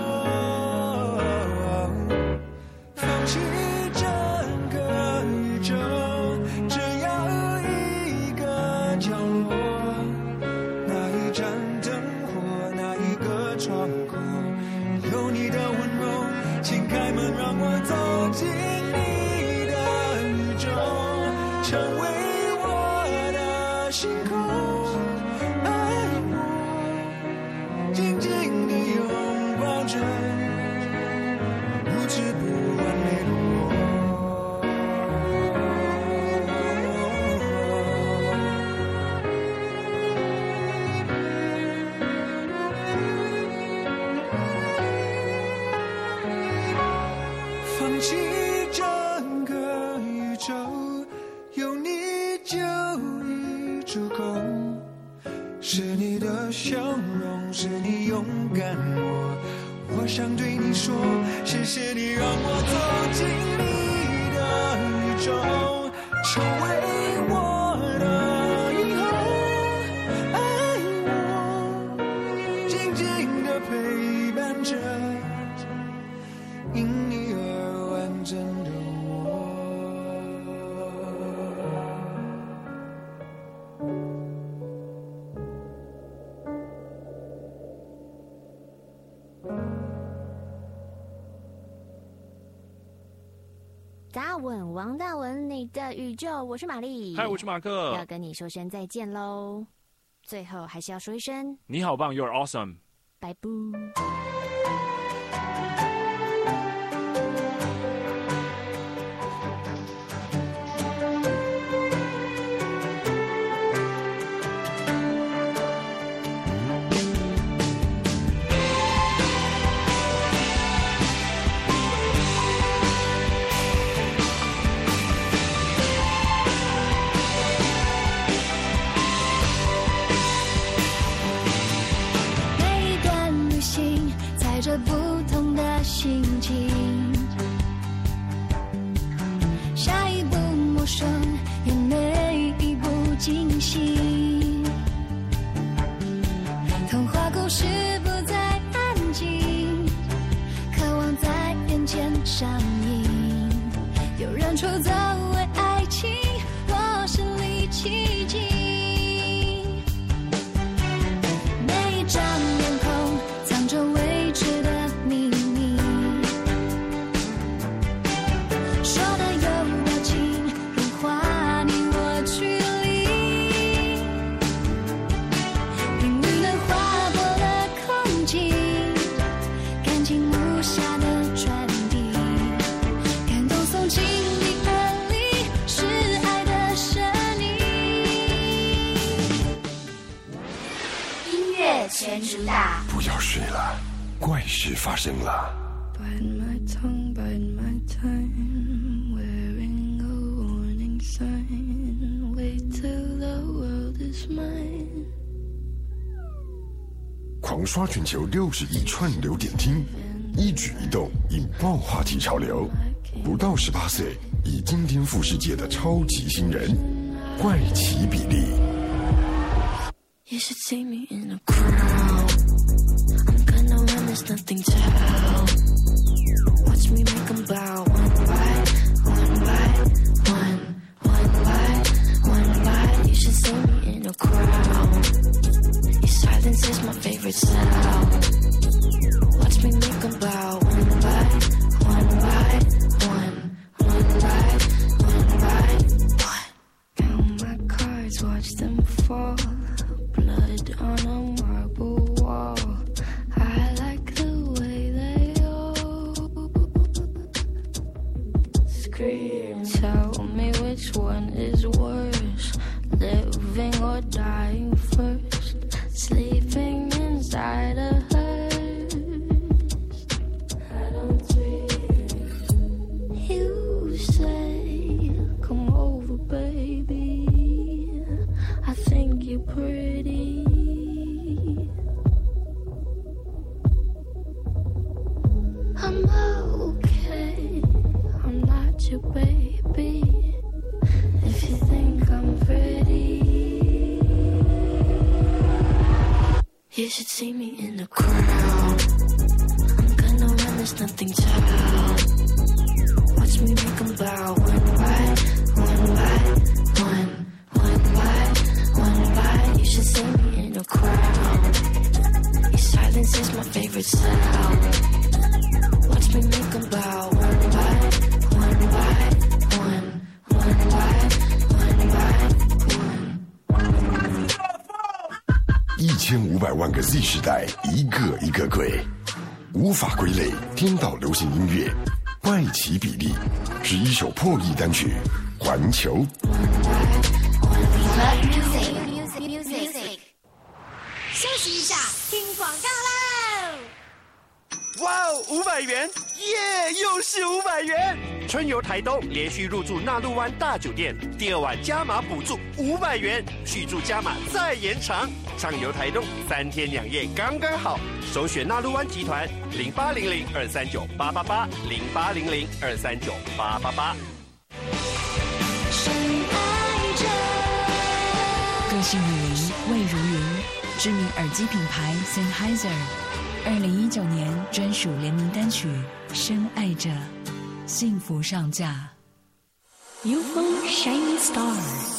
放弃整个宇宙，只要一个角落，那一盏灯火，那一个窗口，有你的温柔，请开门让我走进你的宇宙，成为我的星空，爱我，紧紧地拥抱着无耻不完美的我。放弃整个宇宙，有你就已足够。是你的笑容，是你勇敢我，我想对你说，谢谢你让我走进你的宇宙，成为我的以后，爱我，紧紧地陪伴着因你而完整的我。 大文，王大文，你的宇宙，我是玛丽。 嗨，我是马克， 要跟你说声再见喽。最后还是要说一声， 你好棒 ，You're awesome， 拜拜。 醒。童话故事不再安静，渴望在眼前上映。有人出走为爱情，我身临其境。每一张脸孔藏着未知的秘密，说的有表情，融化你我距离。命运的划破了空境，感情无暇的传递，感动送进你耳里，是爱的声音。 音乐全主打， 不要睡了，怪事发生了。 Bite my tongue, bite my time, wearing a warning sign. Wait till the world is mine. 狂刷全球六十亿串流点听，一举一动引爆话题潮流。不到十八岁，已经颠覆世界的超级新人，怪奇比利。 You should see me in a crowd. I'm gonna run, there's nothing to help. Watch me make them bow one by one by one, one by one by. You should see me in a crowd. Your silence is my favorite sound. Watch me make them bow one by one by one, one by one by one. Count my cards, watch them fall. Blood on a marble wall. I like the way they all scream. Tell me which one is worse, living or dying first. Sleeping inside a hearse. I don't dream. You say, come over, baby. I think you're pretty. I'm okay. I'm not your baby. If you think I'm pretty, you should see me in the crowd. I'm gonna run, there's nothing to help. Watch me make them bow one by one by one, one by one by. You should see me in a crowd. Your silence is my favorite sound. Watch me make them bow one by one by one, one by one by one. 一千五百万个 Z 时代，一个一个鬼，无法归类，颠倒流行音乐，怪奇比利，是一首破亿单曲，《环球》。 休息一下，听广告喽！ 哇哦，五百元，耶，又是五百元！春游台东，连续入住纳鹿湾大酒店，第二晚加码补助五百元，续住加码再延长。畅游台东三天两夜刚刚好，首选纳鹿湾集团零八零零二三九八八八零八零零二三九八八八。 个性乳灵味如云，知名耳机品牌 Sennheiser， 二零一九年专属联名单曲《深爱着》，幸福上架。 U F O Shining Star。